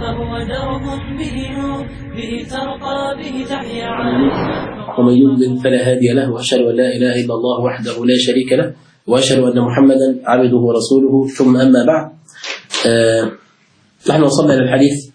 فهو درب به نور به ترقى به تحيا عليه. ومن يضلل فلا هادي له، وأشهد أن لا إله إلا الله وحده لا شريك له، وأشهد أن محمدا عبده ورسوله. ثم أما بعد، نحن وصلنا إلى الحديث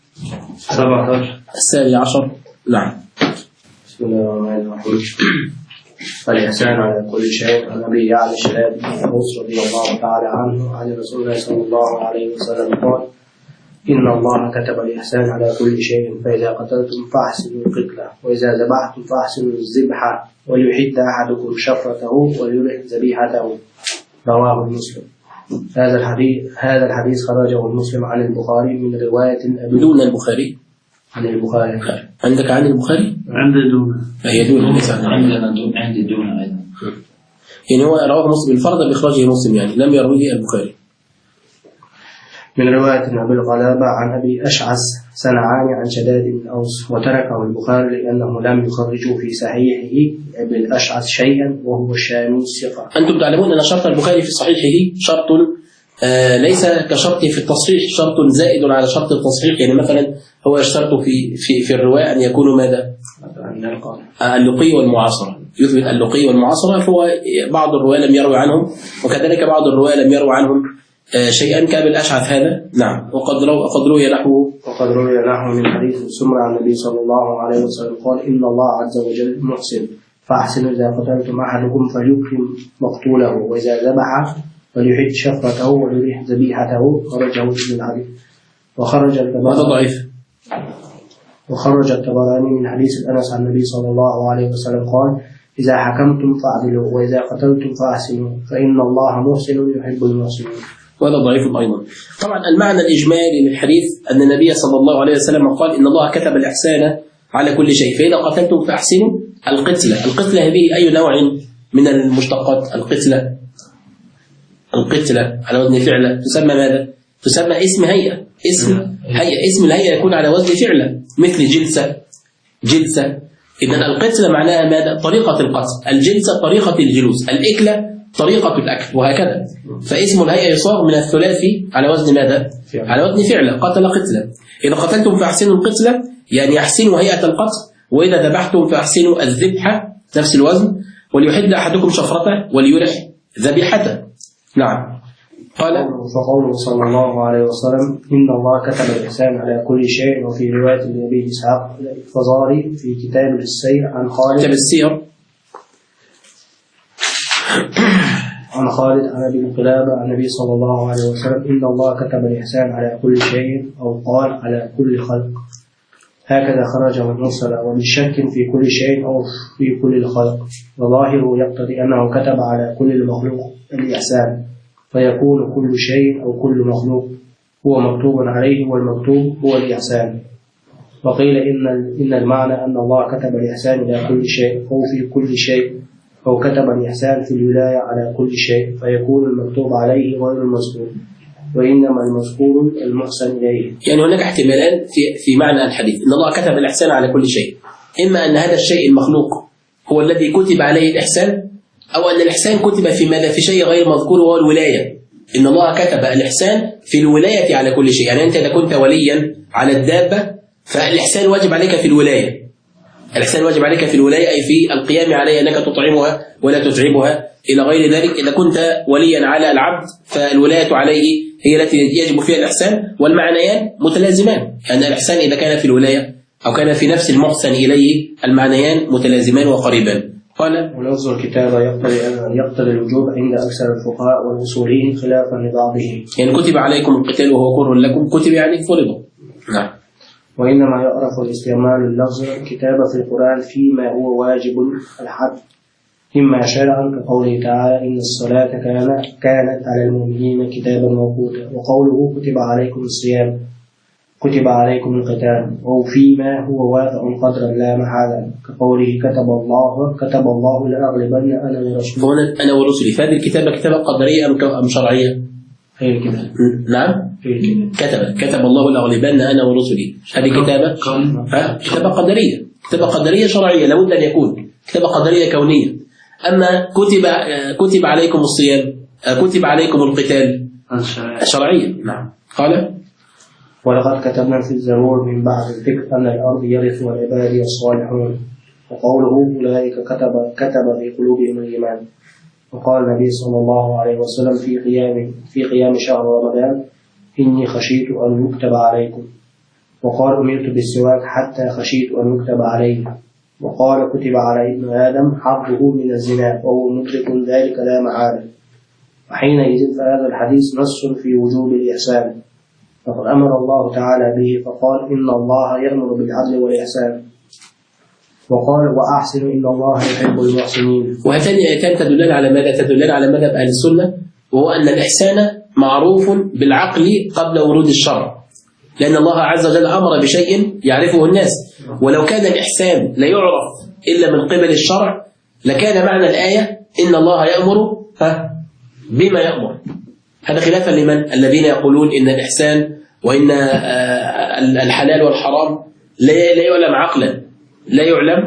17. نعم. بسم الله الرحمن الرحيم. الإحسان على كل شيء. عن أبي يعلى شهاب بن أوس رضي الله تعالى عنه عن رسول الله صلى الله عليه وسلم قال: إن الله كتب الإحسان على كل شيء، فإذا قتلتم فأحسنوا القتلة، وإذا ذبحتم فأحسنوا الذبحة، وليحد أحدكم شفرته وليرح ذبيحته. رواه مسلم. هذا الحديث خرجه المسلم عن البخاري من رواية أبي. دون البخاري. عن البخاري. عندك عن البخاري؟ عندي دون. هي دون. عندي دون أيضا. يعني هو رواه مسلم بالفرض بإخراجه مسلم، يعني لم يرويه البخاري. من رواية أبي القلابة عن أبي أشعث سنعاني عن شداد بن أوس، وتركه البخاري لأنه لم يخرجه في صحيحه أبي الأشعث شيئا، وهو الشامي الثقة. أنتم تعلمون أن شرط البخاري في صحيحه شرط ليس كشرطه في التصحيح، شرط زائد على شرط التصحيح. يعني مثلا هو يشترط في الرواية أن يكونوا ماذا؟ اللقي والمعاصرة، يثبت اللقي والمعاصرة. فهو بعض الرواة لم يروي عنهم، وكذلك بعض الرواة لم يروي عنهم شيئا كابن الأشعث هذا. نعم. وقد روي نحوه من حديث سمر عن النبي صلى الله عليه وسلم قال: إن الله عز وجل محسن، فأحسنوا إذا قتلتم أحدكم فليكرم مقتوله، وإذا ذبح فليحد شفرته وليرح ذبيحته. خرجه ابن الحديث. وخرج الطبراني من حديث أنس عن النبي صلى الله عليه وسلم قال: إذا حكمتم فاعدلوا، وإذا قتلتم فأحسنوا، فإن الله محسن يحب المحسنين. وهذا ضعيف أيضا. طبعا المعنى الإجمالي للحديث أن النبي صلى الله عليه وسلم قال: إن الله كتب الإحسان على كل شيء، فإذا قتلتم فأحسنوا القتلة. القتلة هذه أي نوع من المشتقات؟ القتلة على وزن فعلة تسمى ماذا؟ تسمى اسم هيئة. اسم الهيئة يكون على وزن فعلة، مثل جلسة. إذن القتلة معناها ماذا؟ طريقة القتل. الجلسة طريقة الجلوس. الإكلة طريقة الأكل، وهكذا. فاسم الهيئة يصاغ من الثلاثي على وزن ماذا؟ على وزن فعلة. قتل قتلة. إذا قتلتم فأحسنوا القتلة، يعني أحسنوا هيئة القتل. وإذا ذبحتم فأحسنوا الذبحة، نفس الوزن. وليحد أحدكم شفرته وليرح ذبيحته. نعم. قال: فقوله صلى الله عليه وسلم: إن الله كتب الإحسان على كل شيء. وفي رواية النبي إسحاق الفزاري في كتاب السير عن خالد عن أبي القلابة عن النبي صلى الله عليه وسلم: إن الله كتب الإحسان على كل شيء، أو قال على كل خلق. هكذا خرجه المرسل، وبالشك في كل شيء أو في كل الخلق، وظاهره يقتضي أنه كتب على كل المخلوق الإحسان، فيكون كل شيء أو كل مخلوق هو مكتوب عليه، والمكتوب هو الإحسان. وقيل إن المعنى أن الله كتب الإحسان إلى كل شيء أو في كل شيء، أو كتب الإحسان في الولاية على كل شيء، فيكون المكتوب عليه غير المذكور، وإنما المذكور المحسن إليه. يعني هناك احتمالان في معنى الحديث: إن الله كتب الإحسان على كل شيء، إما أن هذا الشيء المخلوق هو الذي كتب عليه الإحسان، أو أن الإحسان كتب في ماذا؟ في شيء غير مذكور، وهو الولاية. إن الله كتب الإحسان في الولاية على كل شيء. يعني أنت إذا كنت وليا على الدابة فالإحسان واجب عليك في الولاية. الإحسان واجب عليك في الولاية، أي في القيام عليها، أنك تطعمها ولا تتعبها إلى غير ذلك. إذا كنت وليا على العبد فالولاية عليه هي التي يجب فيها الإحسان، والمعنيان متلازمان. يعني الإحسان إذا كان في الولاية أو كان في نفس المحسن إليه، المعنيان متلازمان وقريبان. قال: ولفظ الكتابة يقتضي الوجوب عند أكثر الفقهاء والأصوليين خلافا لبعضهم. يعني كتب عليكم القتال وهو كره لكم، كتب يعني فرض. نعم. وإنما يعرف الاستعمال اللفظ الكتابة في القرآن فيما هو واجب الحد، إما شرعا كقوله تعالى: إن الصلاة كانت على المؤمنين كتابا موقوتا، وقوله: كتب عليكم الصيام، كتب عليكم القتال، أو فيما هو واقع قدرا لا محالة كقوله: كتب الله لأغلبن أنا ورسلي. هنا أنا ورسلي. فهذه الكتابة كتابة قدرية أم شرعية؟ هي كده. نعم. كتب الله لأغلبن أنا ورسلي. هذه كتابة قدرية. كتابة قدرية شرعية لابد أن يكون. كتابة قدرية كونية. أما كتب عليكم الصيام، كتب عليكم القتال، شرعية. نعم. قال: ولقد كتبنا في الزبور من بعد الذكر أن الأرض يرثها عبادي الصالحون. وقوله أولئك كتب في قلوبهم الإيمان. وقال النبي صلى الله عليه وسلم في قيام شهر رمضان: إني خشيت أن يكتب عليكم. وقال: أمرت بالسواك حتى خشيت أن يكتب علي. وقال: كتب على ابن آدم حظه من الزنا وهو مدرك ذلك لا محالة. وحينئذ فهذا الحديث نص في وجوب الإحسان، فقد أمر الله تعالى به فقال: إن الله يأمر بالعدل والإحسان. وقال: وأحسن إن الله يحب المحسنين. وهاتان الآيتان تدلان على ماذا؟ تدلان على مذهب أهل السنة، وهو أن الإحسان معروف بالعقل قبل ورود الشرع، لأن الله عز وجل أمر بشيء يعرفه الناس. ولو كان الإحسان لا يعرف إلا من قبل الشرع لكان معنى الآية إن الله يأمر بما يأمر. هذا خلافا لمن الذين يقولون إن الإحسان وإن الحلال والحرام لا يعلم عقلا، لا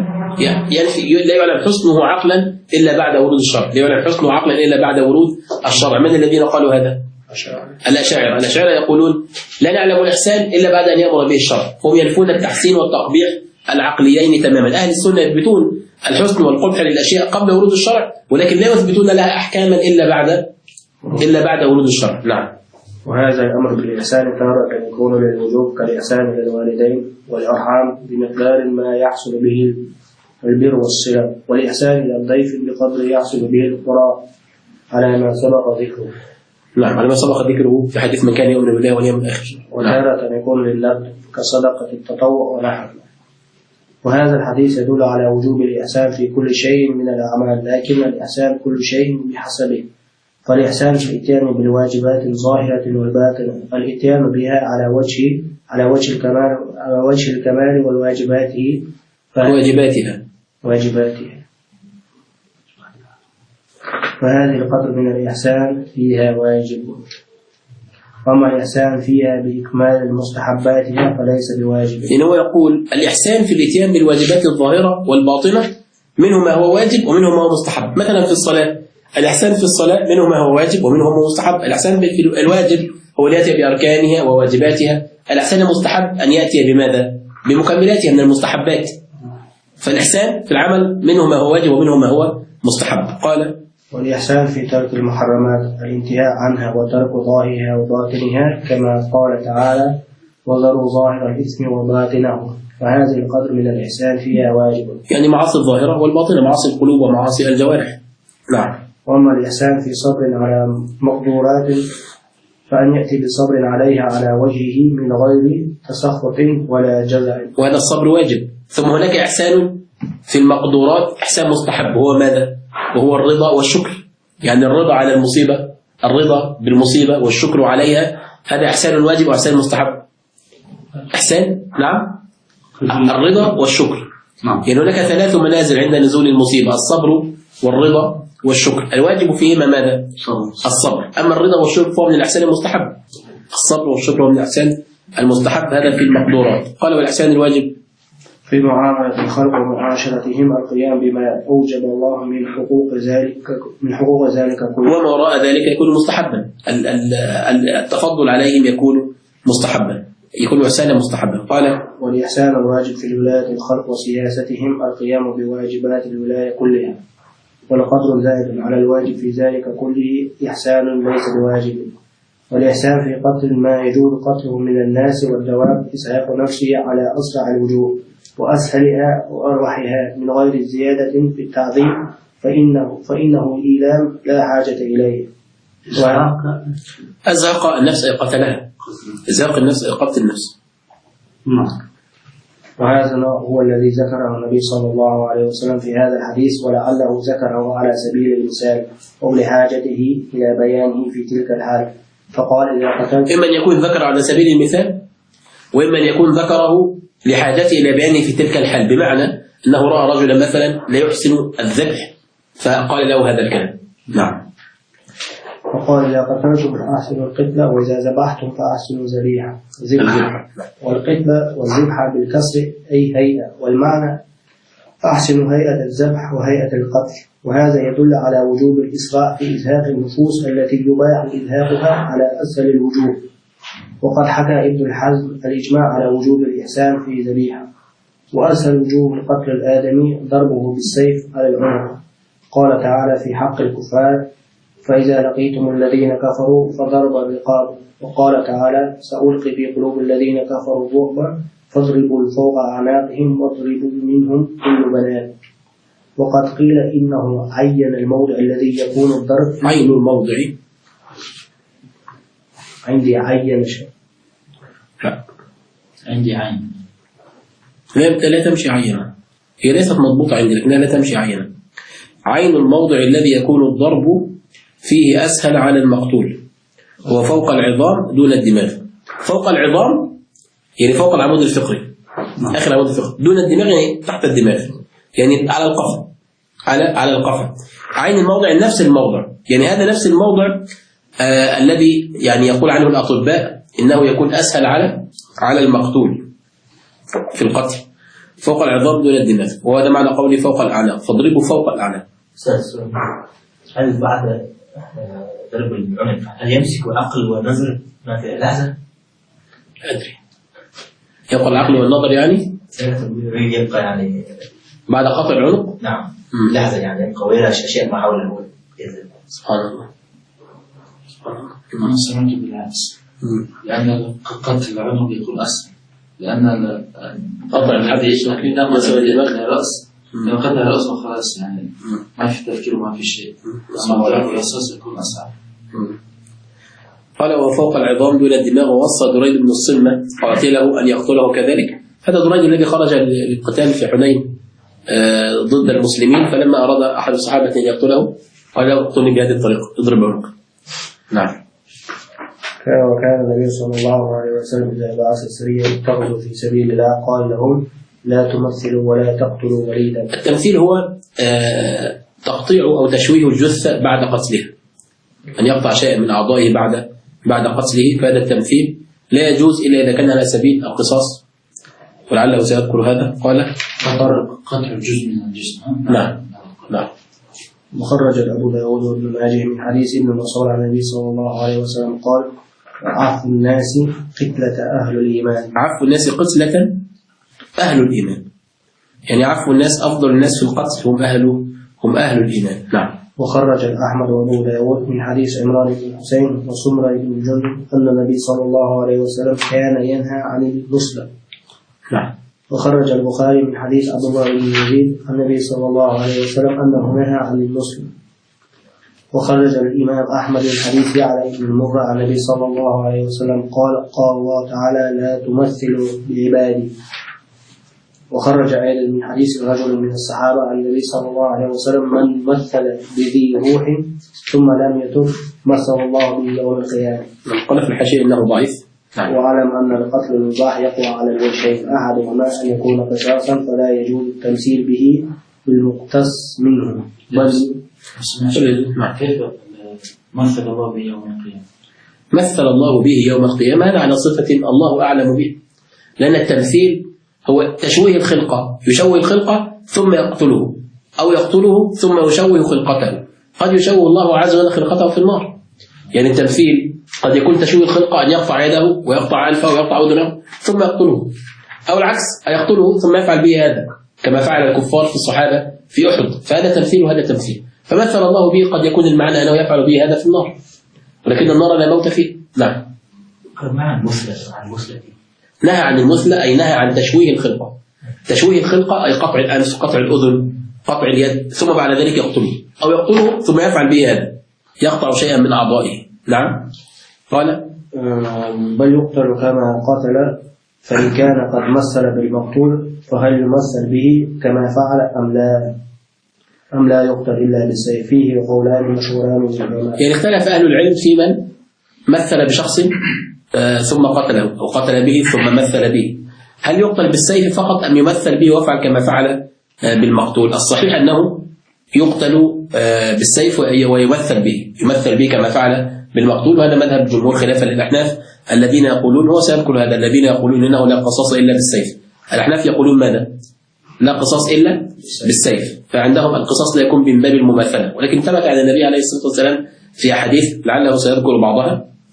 يعلم حسنه عقلا إلا بعد ورود الشرع، لا يعلم حسنه عقلا إلا بعد ورود الشرع. من الذين قالوا هذا؟ الأشاعرة يقولون لا نعلم الإحسان إلا بعد أن يأمر به الشرع، هم ينفون التحسين والتقبيح العقليين تماما. أهل السنة يثبتون الحسن والقبح للأشياء قبل ورود الشرع، ولكن لا يثبتون لها أحكاما إلا بعد ورود الشرع. نعم. وهذا الأمر بالإحسان تارة يكون للوجوب كالإحسان للوالدين والأرحام بمقدار ما يحصل به البر والصلة، والإحسان إلى الضيف بقدر يحصل به القراء على ما سبق ذكره. نعم، على ما سبق ذكره في حديث من كان يؤمن بالله واليوم الآخر. وتارة يكون للنفل كصدقة التطوع ونحوه. وهذا الحديث يدل على وجوب الإحسان في كل شيء من الأعمال، لكن الإحسان كل شيء بحسبه. فالإحسان في الإتيان بالواجبات الظاهرة والباطنة، الإتيان بها على وجه الكمال واجباتها. فهذه القدر من الإحسان فيها واجب. وأما الإحسان فيها بإكمال مستحباتها فليس بواجب. يعني هو يقول الإحسان في الإتيان بالواجبات الظاهرة والباطنة منه ما هو واجب ومنه ما هو مستحب. مثلا في الصلاة، الإحسان في الصلاة منه ما هو واجب ومنه ما هو مستحب. الإحسان في الواجب هو يأتي بأركانها وواجباتها. الإحسان المستحب أن يأتي بماذا؟ بمكملاتها من المستحبات. فالإحسان في العمل منه ما هو واجب ومنه ما هو مستحب. قال: والإحسان في ترك المحرمات الانتهاء عنها وترك ظاهرها وباطنها، كما قال تعالى: وذروا ظاهر الإثم وباطنه. فهذه القدر من الإحسان فيها واجب، يعني معاصي الظاهرة والباطنة، معاصي القلوب ومعاصي الجوارح. نعم. وأما الإحسان في صبر على مقدورات فأن يأتي بصبر عليها على وجهه من غير تسخط ولا جزع، وهذا الصبر واجب. ثم هناك إحسان في المقدورات، إحسان مستحب، هو ماذا؟ وهو الرضا والشكر. يعني الرضا على المصيبة، الرضا بالمصيبة والشكر عليها، هذا إحسان واجب وإحسان مستحب. إحسان، نعم، الرضا والشكر. يعني هناك 3 منازل عند نزول المصيبة: الصبر والرضا والشكر. الواجب فيهما ماذا؟ الصبر. أما الرضا والشكر فهو من الإحسان المستحب. الصبر والشكر هو من الإحسان المستحب، هذا في المقدورات. قال: والإحسان الواجب في معاملة الخلق ومعاشرتهم القيام بما أوجب الله من حقوق ذلك كله، وما وراء ذلك يكون مستحبا. التفضل عليهم يكون مستحبا، يكون إحسانا مستحبا. قال: والإحسان الواجب في الولاية الخلق وسياستهم القيام بواجبات الولاية كلها، والقدر زائد على الواجب في ذلك كله إحسان ليس بواجب. والإحسان في قتل ما يجوز قتله من الناس والدواب إسعاف نفسه على أسرع الوجوه وأسهلها وأروحها من غير زيادة في التعظيم، فإنه الإيلام لا حاجة إليه. أزهق النفس أي قتلها، أزهق النفس أي قتل النفس. وهذا هو الذي ذكره النبي صلى الله عليه وسلم في هذا الحديث، ولعله ذكره على سبيل المثال ولحاجته إلى بيانه في تلك الحال. فقال: إذا قتلت، إما أن يكون ذكر على سبيل المثال، وإما أن يكون ذكره لحاجته إلى بيانه في تلك الحال، بمعنى أنه رأى رجلا مثلا لا يحسن الذبح فقال له هذا الكلام. نعم. وقال: إذا قتلتم فأحسنوا القتلة، وإذا ذبحتم فأحسنوا الذبيحة. والقتلة والذبحة بالكسر أي هيئة، والمعنى أحسنوا هيئة الذبح وهيئة القتل. وهذا يدل على وجوب الإسراع في إزهاق النفوس التي يباح إزهاقها على أسهل الوجوه، وقد حكى ابن الحزم الإجماع على وجوب الإحسان في ذبيحة. وأسهل وجوب القتل الآدمي ضربه بالسيف على العنق. قال تعالى في حق الكفار: فإذا لقيتم الذين كفروا فضرب الرقاب. وقال تعالى: سألقي في قلوب الذين كفروا الرعب فاضربوا فوق أعناقهم واضربوا منهم كل بنان. وقد قيل إنه عين الموضع الذي يكون الضرب. عين الموضع عندي عين شيء. لا، عندي عين. لا تمشي عينا، هي ليست مضبوطة عندي لكنها لا تمشي عينا. عين الموضع الذي يكون الضرب فيه أسهل على المقتول، هو فوق العظام دون الدماغ. فوق العظام يعني فوق العمود الفقري، آخر العمود الفقري، دون الدماغ يعني تحت الدماغ، يعني على القفا، على القفا. عين الموضع نفس الموضع، يعني هذا نفس الموضع الذي يعني يقول عنه الأطباء إنه يكون أسهل على المقتول في القتل، فوق العظام دون الدماغ، وهذا معنى قولي فوق الأعناق، فاضربوا فوق الأعناق. هل بعد ضرب العنق هل يمسك العقل والنظر في لحظة؟ أدري يبقى العقل والنظر يعني يبقى يعني بعد قطع العنق؟ نعم لحظة يعني يبقى ويرى أشياء ما حوله. سبحان الله. أنا سمعت بالعكس، لأن قتل العنق يكون أسهل، لأن قطع الحديث لما مسوي الرأس لو قتل الرأس خلاص يعني ما في تفكير وما في شيء، أما ضرب الرصاص يكون أصعب. قال وفوق العظام دون الدماغ. ووصى دريد بن الصمة قاتله أن يقتله كذلك. هذا دريد الذي خرج للقتال في حنين ضد المسلمين، فلما أراد أحد الصحابة أن يقتله قال له اقتلني بهذه الطريقة، اضرب عنقه. نعم. وكان النبي صلى الله عليه وسلم إذا بعث السرية تغزو في سبيل الله قال لهم: لا تمثلوا ولا تقتلوا وليدا. التمثيل هو تقطيع أو تشويه الجثة بعد قتلها، أن يقطع شيئا من أعضائه بعد قتله، فهذا التمثيل لا يجوز إلا إذا كان على سبيل القصاص، ولعله سيذكر هذا. قال قطع جزء من الجسم. نعم. مخرج أبو داود وابن ماجه من حديث ابن مسعود عن النبي صلى الله عليه وسلم قال: عفو الناس قتلة أهل الإيمان. عفو الناس قتلة أهل الإيمان، يعني عفو الناس أفضل الناس في القتل هم أهل الإيمان. نعم. وخرج الأحمد وأبو داود من حديث عمران بن حسين وسمرة بن جندب أن النبي صلى الله عليه وسلم كان ينهى عن المسلم. نعم. وخرج البخاري من حديث عبد الله بن يزيد النبي صلى الله عليه وسلم أنه نهى عن المسلم. وخرج الإمام أحمد من حديث يعلى بن المرة عن النبي صلى الله عليه وسلم قال الله تعالى: لا تمثلوا بعبادي. وخرج أيضا من حديث رجل من الصحابة عن النبي صلى الله عليه وسلم: من مثل بذي روح ثم لم يتب مثل الله به يوم القيامة. قال في الحاشية إنه ضعيف. واعلم أن القتل المباح يقوى على الوجهين، أحدهما أن يكون قصاصا فلا يجوز التمثيل به بالمقتص منه. كيف مثل الله به يوم القيامة؟ مثل الله به يوم القيامة هذا على صفة الله أعلم به، لأن التمثيل هو تشويه الخلقة، يشوه الخلقة ثم يقتله، أو يقتله ثم يشوه خلقته. قد يشوه الله عز وجل خلقته في النار، يعني التمثيل قد يكون تشويه الخلقة أن يقطع يده ويقطع أنفه ويقطع أذنه ثم يقتله، أو العكس يقتله ثم يفعل به هذا كما فعل الكفار في الصحابة في أحد، فهذا تمثيل وهذا تمثيل. فمثل الله به قد يكون المعنى أنه يفعل به هذا في النار، ولكن النار لا موت فيه. نعم. معنى المثلى عن المثلى نهى عن المثلى أي نهى عن تشويه الخلقة. تشويه الخلقة أي قطع الأنف، قطع الأذن، قطع اليد، ثم بعد ذلك يقتله، أو يقتله ثم يفعل به هذا، يقطع شيئا من أعضائه. نعم. قال: بل يقتل كما قتل، فإن كان قد مثل بالمقتول فهل يمثل به كما فعل أم لا يقتل إلا بالسيف؟ فيه قولان مشهوران من العلماء. يعني اختلف أهل العلم في من مثل بشخص ثم قتله، أو قتل به ثم مثل به، هل يقتل بالسيف فقط أم يمثل به وفعل كما فعل بالمقتول؟ الصحيح أنه يقتل بالسيف ويمثل به كما فعل بالمقتول، وهذا مذهب جمهور خلافا للأحناف الذين يقولون، هو سيذكر هذا، الذين يقولون إنه لا قصاص إلا بالسيف. الأحناف يقولون ماذا؟ لا قصاص إلا بالسيف، فعندهم القصاص لا يكون من باب المماثلة، ولكن ثبت عن النبي عليه الصلاة والسلام في أحاديث لعله سيذكر بعضها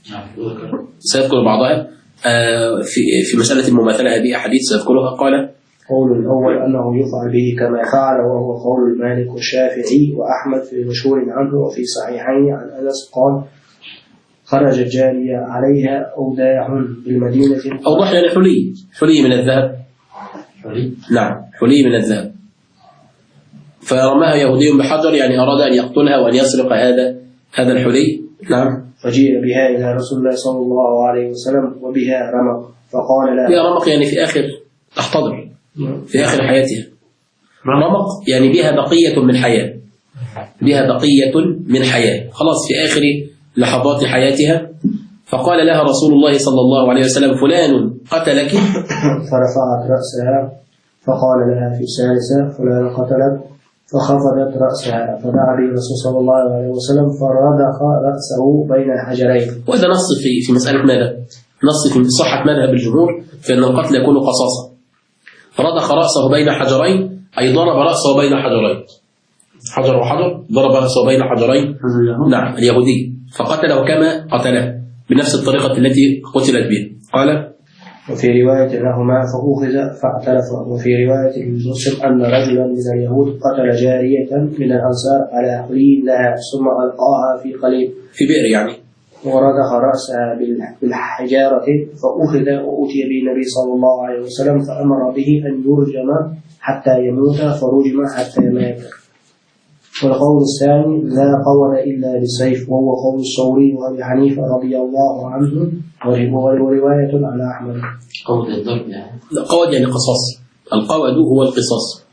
سيذكر بعضها في مسألة المماثلة. هذه أحاديث سيذكرها. قال قول الأول أنه يفعل به كما فعل، وهو قول المالك والشافعي وأحمد في مشهور عنه. وفي صحيحين عن أنس قال خرجت جارية عليها أوداع بالمدينة. أوضح يعني حلي من الذهب. نعم، حلي من الذهب. فرماها يهودي بحجر، يعني أراد أن يقتلها وأن يسرق هذا الحلي. نعم. فجيء بها إلى رسول الله صلى الله عليه وسلم وبها رمق، فقال لا. هي رمق يعني في آخر تحتضر، في آخر حياتها. رمق يعني بها بقية من حياة، بها بقية من حياة، خلاص في آخر لحظات حياتها. فقال لها رسول الله صلى الله عليه وسلم فلان قتلك. فرفعت رأسها فقال لها في الثالثة فلان قتلك، فخفضت رأسها. فدعا به الرسول صلى الله عليه وسلم فرضخ رأسه بين حجرين. وهذا نص في مسألة ماذا؟ نص في صحة مذهب الجمهور فإن القتل يكون قصاصا. رضخ رأسه بين حجرين أي ضرب رأسه بين حجرين، حجر وحجر، ضرب رأسه بين حجرين. نعم، اليهودي، فقتله كما قتله بنفس الطريقة التي قتلت بها. قال وفي رواية لهما فأخذ فاعترف. وفي رواية المسلم أن رجلا من اليهود قتل جارية من الأنصار على حلي لها ثم ألقاها في قليب، في بئر يعني، ورضخ رأسها بالحجارة. فأخذ وأتي به النبي صلى الله عليه وسلم فأمر به أن يرجم حتى يموت، فرجم حتى مات. والقول الثاني لا قول إلا بالسيف، وهو قول الثوري وأبي حنيفة رضي الله عنه، ورواية على أحمد. قول الضرب يعني؟ لا، قود يعني قصاص، القود هو القصاص.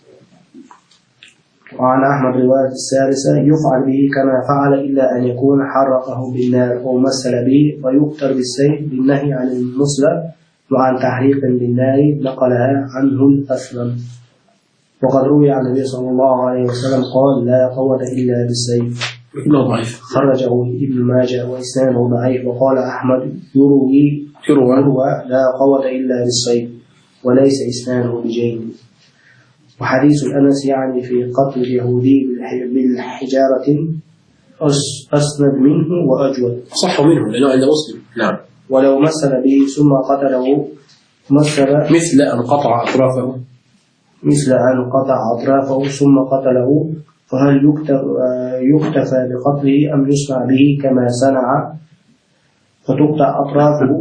وعن أحمد رواية الثالثة يفعل به كما فعل إلا أن يكون حرقه بالنار أو مثل به فيقتل بالسيف، بالنهي عن المثلى وعن تحريق بالنار نقلها عنه الأسلم. وقد روي عن النبي صلى الله عليه وسلم قال لا قوة إلا بالسيف. ابنه ضعيف، خرجه ابن ماجه وإسناده ضعيف. وقال أحمد يروي لا قوة إلا بالسيف وليس إسناده بجيد. وحديث الأنس يعني في قتل اليهودي بالحجارة أسند منه وأجود، صح منه لأنه عند مسلم. نعم. ولو مثل به ثم قتله مثل أن قطع أطرافه، ثم قتله، فهل يكتفى بقتله أم يصنع به كما صنع فتقطع أطرافه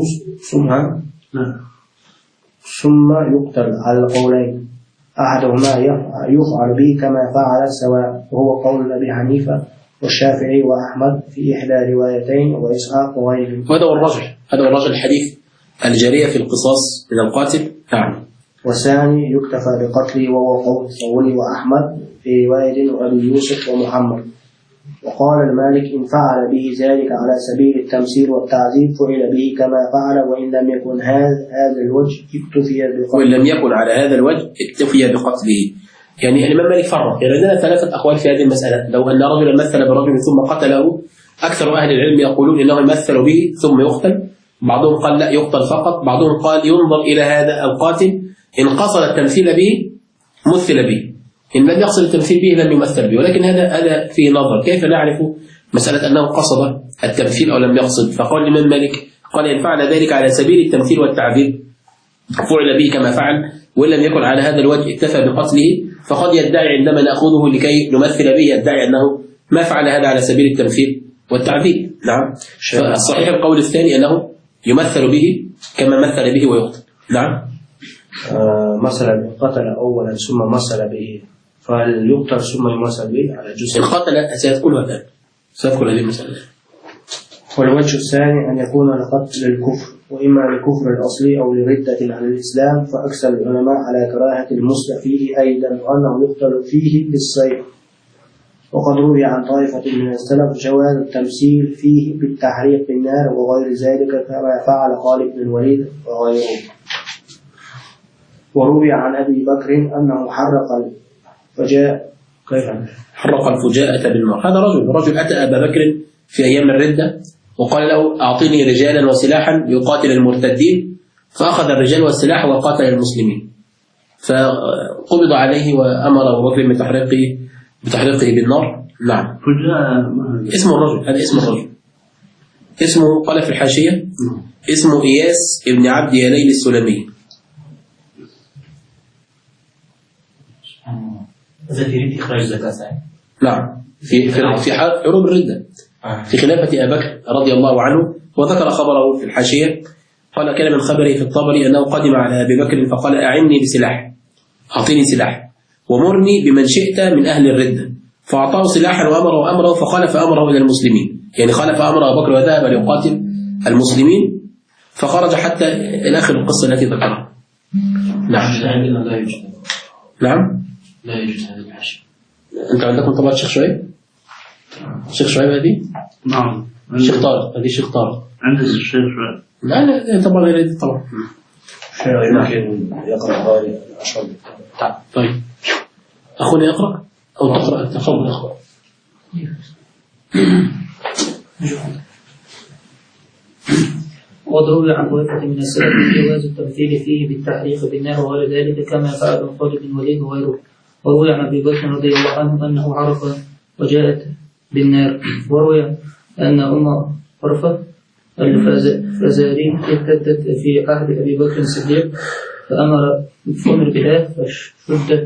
ثم يقتل؟ على القولين أحدهما يفعل به كما فعل سواء، وهو قول أبي حنيفة والشافعي وأحمد في إحدى روايتين وإسحاق وغيره. هذا هو الرجل الحديث الجارية في القصاص من القاتل. نعم. والثاني يكتفى بقتله وهو قول الثوري وأحمد في رواية وأبي يوسف ومحمد. وقال المالك إن فعل به ذلك على سبيل التمثيل والتعذيب فعل به كما فعل، وإن لم يكن هذا الوجه اكتفي بقتله. وإن لم يكن على هذا الوجه اكتفي بقتله. يعني الإمام مالك فرق، يعني عندنا ثلاثة أقوال في هذه المسألة. لو أن رجلا مثل برجل ثم قتله، أكثر أهل العلم يقولون إنه يمثل به ثم يقتل، بعضهم قال لا يقتل فقط، بعضهم قال ينظر إلى هذا القاتل إن قصد التمثيل به مثل به، إن لم يقصد التمثيل به لم يمثل به. ولكن هذا في نظر، كيف نعرف مسألة أنه قصد التمثيل أو لم يقصد؟ فقال الإمام مالك قال إن فعل ذلك على سبيل التمثيل والتعذيب فعل به كما فعل، وإن لم يكن على هذا الوجه اكتفى بقتله. فقد يدعي عندما نأخذه لكي نمثل به يدعي أنه ما فعل هذا على سبيل التمثيل والتعذيب. نعم. فالصحيح القول الثاني أنه يمثل به كما مثل به ويقتل. نعم. مثلا قتل أولا ثم مثل به، فهل يقتل ثم يمثل به على جزء؟ القتل سيذكرها الآن، سيذكر هذه المسألة. والوجه الثاني أن يكون لقتل الكفر، وإما للكفر الأصلي أو لردة عن الإسلام، فأكثر العلماء على كراهة المسلم فيه أيضا، وأنه يقتل فيه بالسيف. وقد روي عن طائفة من السلف جواز التمثيل فيه بالتحريق بالنار وغير ذلك كما فعل خالد بن الوليد وغيره. وروي عن أبي بكر أنه حرق الفجاءة بالنار. هذا رجل أتى أبا بكر في أيام الردة وقال له أعطيني رجالا وسلاحا يقاتل المرتدين، فأخذ الرجال والسلاح وقاتل المسلمين، فقبض عليه وأمر أبو بكر بتحريقه بالنار. نعم. اسم الرجل، هذا اسم الرجل. اسمه قال في الحاشية اسمه إياس ابن عبد يليل السلمي. إذا تريد إخراج زكاة صحيح؟ نعم في حروب الردة في خلافة أبي بكر رضي الله عنه. وذكر خبره في الحاشية قال كان من خبره في الطبري أنه قدم على أبي بكر فقال أعني بسلاح، أعطيني سلاح ومرني بمن شئت من أهل الردة، فأعطاه سلاحا وأمره فخالف أمره إلى المسلمين، يعني خالف أمر أبي بكر وذهب ليقاتل المسلمين فخرج حتى إلى آخر القصة التي ذكرها. نعم. لا يوجد. نعم لا يوجد هذا الحاشية. أنت عندكم طبعا شيخ شعيب؟ شيخ شعيب هذه؟ نعم. شيخ طارق، هذه شيخ طارق. عندي الشيخ شعيب. لا طبعا غير هذه طبعا. يمكن يقرأ غاية أشرب. طيب أخونا يقرأ أو تقرأ؟ تفضل أخونا. وضرب عن طائفة من السلف جواز التمثيل فيه بالتحريق بالنار وغير ذلك كما فعل ابن خالد بن وليد وغيره. وروي عن أبي بكر رضي الله عنه أنه عرف وجاءت بالنار. وروي أن أم عرفة الفزاري ارتدت في عهد أبي بكر الصديق فأمر بها فشدت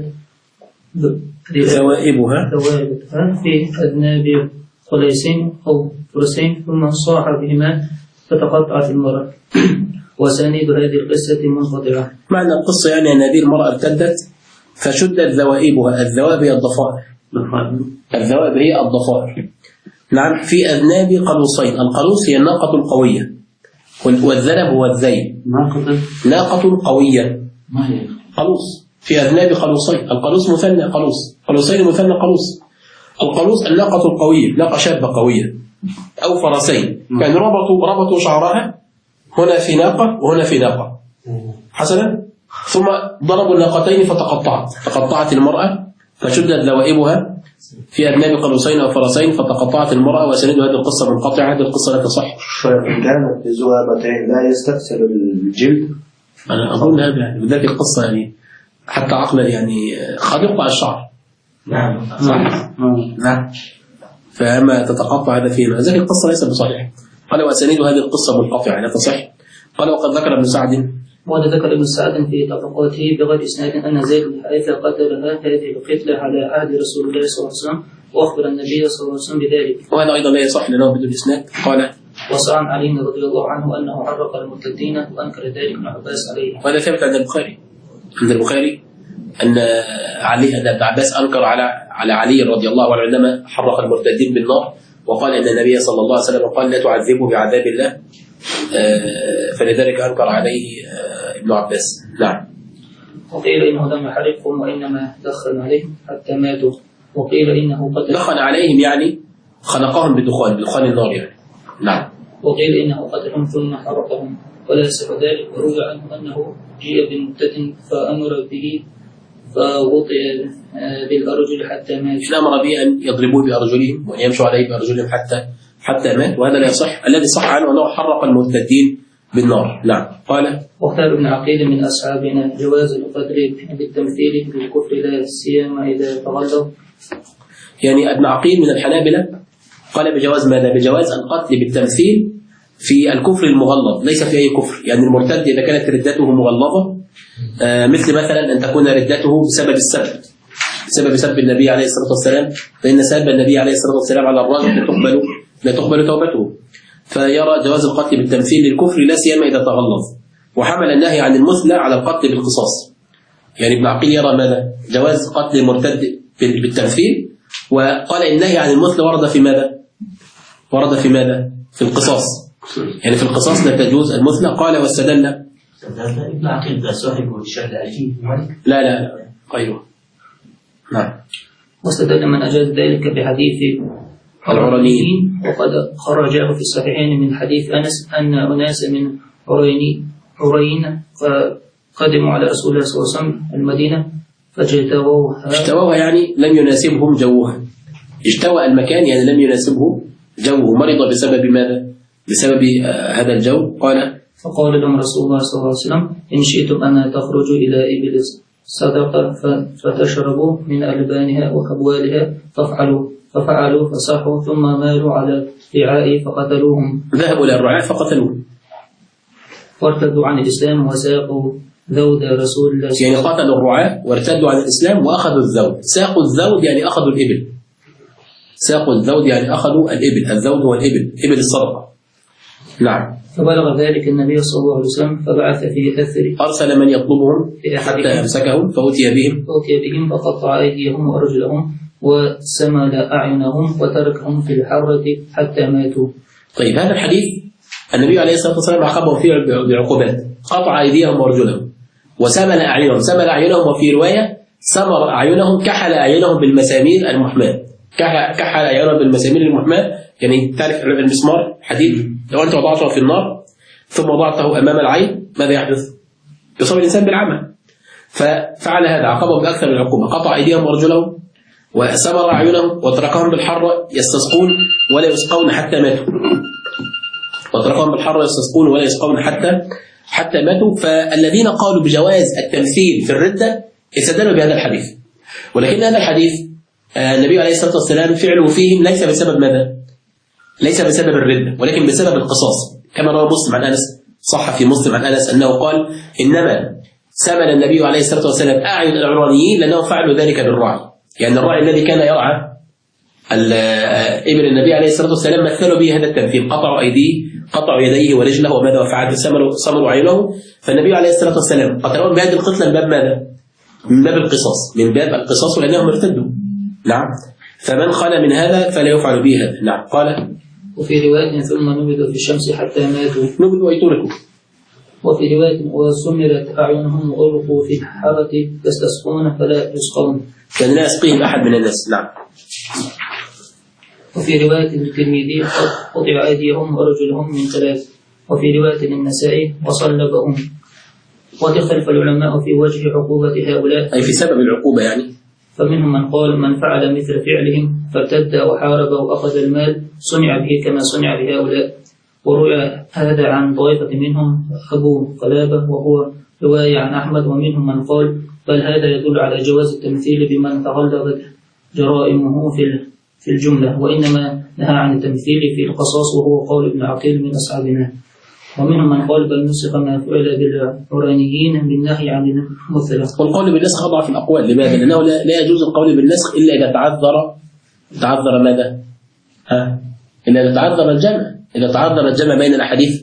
ثوائبها في أذناب قليسين أو فرسين ثم صاح بهما فتقطعت المرأة. وساند هذه القصة منقطعة. معنى القصة يعني أن هذه المرأة ارتدت فشدت ذوائبها. الذوائب هي الضفائر. الذوائب هي الضفائر. نعم. في أذناب قلوصين. القلوص هي الناقة القوية والذنب هو الذيل. ناقة قوية. ما هي؟ قلوص. في أذناب قلوصين. القلوص مثنى قلوص، قلوصين مثنى قلوص. القلوص الناقة القوية، ناقة شابة قوية أو فرسين، يعني ربطوا شعرها هنا في ناقة وهنا في ناقة حسنا، ثم ضربوا الناقتين تقطعت المرأة فشدت ذوائبها في أذناب قلوصين أو فرسين فتقطعت المرأة. وسند هذه القصة منقطعة. هذه القصة لا تصح. إن كانت الذوابتين لا يستأثر الجلد. أنا أظن هذا يعني بذلك القصة يعني حتى عقلا يعني قد يقطع الشعر. نعم صح. نعم. فما تتقطع هذا فيما ذلك القصة ليس بصحيح. قال وأسانيد هذه القصة منقطعة لا تصح. قال وقد ذكر ابن سعد ذكر ابن سعد في طبقاته بغير إسناد أن زيد بن حارثة قتلها هذه القتلة على عهد رسول الله صلى الله عليه وسلم وأخبر النبي صلى الله عليه وسلم بذلك. وهذا أيضا لا يصح لأنه بدون إسناد. قال وصعن علي رضي الله عنه أنه عرق المرتدين وأنكر ذلك ابن عباس عليه. وهذا ثابت عند البخاري. عند البخاري أن ابن عباس أنكر على علي رضي الله عنه عندما حرق المرتدين بالنار وقال أن النبي صلى الله عليه وسلم قال لا تعذبه بعذاب الله، فلذلك أنكر عليه ابن عباس. نعم. وقيل إنه لم يحرقهم وإنما دخل عليهم حتى ماتوا. وقيل إنه قتل دخل عليهم يعني خنقهم بدخان النار يعني. نعم. وقيل إنه قتلهم ثم حرقهم ولا يصح ذلك. وروي عنه أنه جيء بمرتد فأمر به فوطئ بالأرجل حتى مات. أمر به أن يضربوه بأرجلهم وأن يمشوا عليه بأرجلهم حتى مات. وهذا لا يصح. الذي صح عنه أنه حرق المرتدين بالنار. نعم. قال واختار ابن عقيل من أصحابنا جواز القتل بالتمثيل بالكفر لا سيما إذا تغلظ. يعني ابن عقيل من الحنابلة قال بجواز ماذا؟ بجواز القتل بالتمثيل في الكفر المغلظ، ليس في أي كفر. يعني المرتد إذا كانت ردته مغلظة مثل مثلا أن تكون ردته بسبب سب النبي عليه الصلاة والسلام، فإن سب النبي عليه الصلاة والسلام على الرجل لا تقبل توبته، فيرى جواز القتل بالتمثيل للكفر لا سيما إذا تغلظ. وحمل النهي عن المثلى على القتل بالقصاص. يعني ابن عقيل يرى ماذا؟ جواز قتل المرتد بالتمثيل، وقال النهي عن المثلى ورد في ماذا؟ في القصاص. يعني في القصاص لا تجوز المثلى. قال واستدل ابن عقيل ده صاحب الشهد عجيب. لا غيره. نعم. واستدل من أجاز ذلك بحديث العرانيين وقد خرجه في الصحيحين من حديث أنس أن أناس من عرين فقدموا على رسول الله صلى الله عليه وسلم المدينة اجتووها يعني لم يناسبهم جوها. اجتوى المكان يعني لم يناسبه جوه، مرض بسبب ماذا؟ بسبب هذا الجو. قال فقال لهم رسول الله صلى الله عليه وسلم إن شئتم أن تخرجوا إلى إبل صدقة فتشربوا من ألبانها وأبوالها فافعلوا، ففعلوا فصحوا ثم مالوا على رعاء فقتلوهم. ذهبوا إلى الرعاء فقتلوهم، وارتدوا عن الإسلام وساقوا ذود رسول الله. يعني قتلوا الرعاة وارتدوا عن الإسلام وأخذوا الذود. ساقوا الذود يعني أخذوا الإبل. ساقوا الذود يعني أخذوا الإبل. الذود هو الإبل، إبل الصدقة. نعم. فبلغ ذلك النبي صلى الله عليه وسلم فبعث في أثر، أرسل من يطلبهم حتى أمسكهم فأتي بهم فقطع أيديهم وأرجلهم وسمل أعينهم وتركهم في الحرة حتى ماتوا. طيب هذا الحديث النبي عليه الصلاة والسلام عاقبهم فيه بعقوبات، قطع أيديهم وأرجلهم وسمل أعينهم. سمل أعينهم وفي رواية سمر أعينهم، كحل أعينهم بالمسامير المحماة. كحل أعينهم بالمسامير المحماة، يعني تعرف المسمار حديد لو أنت وضعته في النار ثم وضعته أمام العين ماذا يحدث؟ يصاب الإنسان بالعمى. ففعل هذا، عاقبهم بأكثر من العقوبة، قطع أيديهم وأرجلهم وسمر أعينهم وتركهم بالحرة يستسقون ولا يسقون حتى ماتوا. وتركهم بالحرة يستسقون ولا يسقون حتى ماتوا. فالذين قالوا بجواز التمثيل في الردة استدلوا بهذا الحديث، ولكن هذا الحديث النبي عليه الصلاة والسلام فعله فيهم ليس بسبب ماذا؟ ليس بسبب الردة، ولكن بسبب القصاص، كما روى مسلم عن أنس، صح في مسلم عن أنس أنه قال إنما سمل النبي عليه الصلاة والسلام أعين العرانيين لأنهم فعلوا ذلك بالرعي. يعني الراعي الذي كان يرعى ابن النبي عليه الصلاة والسلام مثلوا به هذا التمثيل، قطعوا يديه ورجله وماذا وفعل سمروا عينه. فالنبي عليه الصلاة والسلام قتلهم بهذه القتلة من باب ماذا؟ من باب القصاص، من باب القصاص لأنهم ارتدوا. نعم. فمن خلى من هذا فلا يفعل به هذا. نعم. قال وفي رواية ثم نبذوا في الشمس حتى ماتوا. نبذوا ويتركوا. وفي رواية وسمرت أعينهم وألقوا في الحرة يستسقون فلا يسقون. كان لا يسقيهم أحد من الناس. نعم. وفي رواية الترمذي قطع أيديهم وأرجلهم من خلاف. وفي رواية النسائي وصلبهم. وتختلف العلماء في وجه عقوبة هؤلاء، أي في سبب العقوبة يعني. فمنهم من قال من فعل مثل فعلهم فارتد وحارب وأخذ المال صنع به كما صنع بهؤلاء. وروي هذا عن طائفة منهم أبو قلابة وهو رواية عن أحمد. ومنهم من قال بل هذا يدل على جواز التمثيل بمن تغلظت جرائمه في الجملة، وإنما نهى عن التمثيل في القصاص وهو قول ابن عقيل من أصحابنا. ومنهم من قال بل نسخ ما فعل بالعرانيين بالنهي عن المثلة. والقول بالنسخ أضعف في الأقوال. لماذا؟ لأنه لا يجوز القول بالنسخ إلا إذا تعذر ماذا؟ إلا إذا تعذر الجمع. إذا تعذر الجمع بين الأحاديث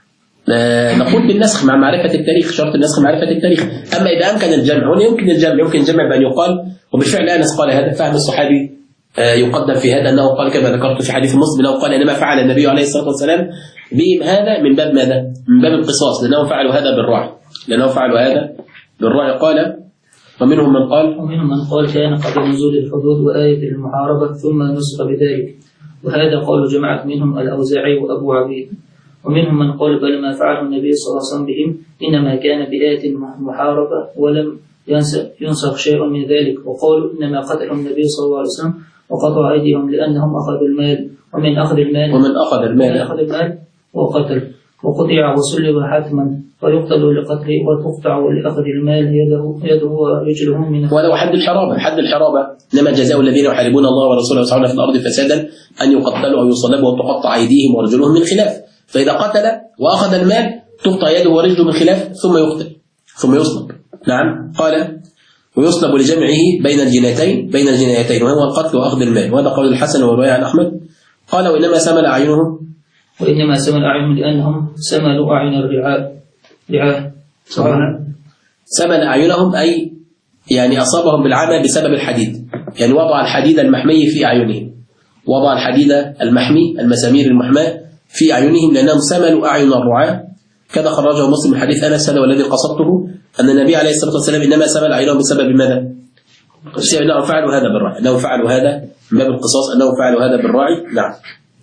نقول بالنسخ مع معرفة التاريخ، شرط النسخ معرفة التاريخ. أما إذا أمكن الجمع، هنا يمكن الجمع بأن يقال، وبالفعل أنس قال هذا، فهم الصحابي يقدم في هذا أنه قال كما ذكرت في حديث مسلم أنه قال إنما فعل النبي عليه الصلاة والسلام بهم هذا من باب ماذا؟ من باب القصاص، لأنهم فعلوا هذا بالرعي. قال ومنهم من قال كان قبل نزول الحدود وآية المحاربة ثم نسخ بذلك، وهذا قول جماعة منهم الأوزاعي وأبو عبيد. ومنهم من قال بل ما فعله النبي صلى الله عليه وسلم بهم إنما كان بآية المحاربة ولم ينسخ شيء من ذلك. وقالوا إنما قتلهم النبي صلى الله عليه وسلم وقطع أيديهم لأنهم أخذوا المال، ومن أخذ المال وقتل وقطع وسلب حتما فيقتل لقتله وتقطع لأخذ المال يده ورجله من. ولو حد الحرابة إنما جزاء الذين يحاربون الله ورسوله ويسعون في الأرض فسادا أن يقتلوا أو يصلبوا وتقطع أيديهم ورجلهم من خلاف. فإذا قتل وأخذ المال تقطع يده ورجله من خلاف ثم يقتل ثم يصلب. نعم. قال ويصلب لجمعه بين الجنايتين وهو القتل وأخذ المال، وهذا قول الحسن ورواية عن أحمد. قال وإنما سمل أعينهم لأنهم سملوا أعين الرعاء. سمل أعينهم أي يعني أصابهم بالعمى بسبب الحديد، يعني وضع الحديد المحمي في أعينهم، وضع الحديد المحمي المسامير المحماة في أعينهم لأنهم سملوا أعين الرعاة. كذا خرجه مسلم حديث أنس هذا والذي قصدته أن النبي عليه الصلاة والسلام إنما سمل أعينهم بسبب ماذا؟ أنهم فعلوا هذا بالراعي، أنهم فعلوا هذا من باب القصاص، أنهم فعلوا هذا بالراعي. نعم.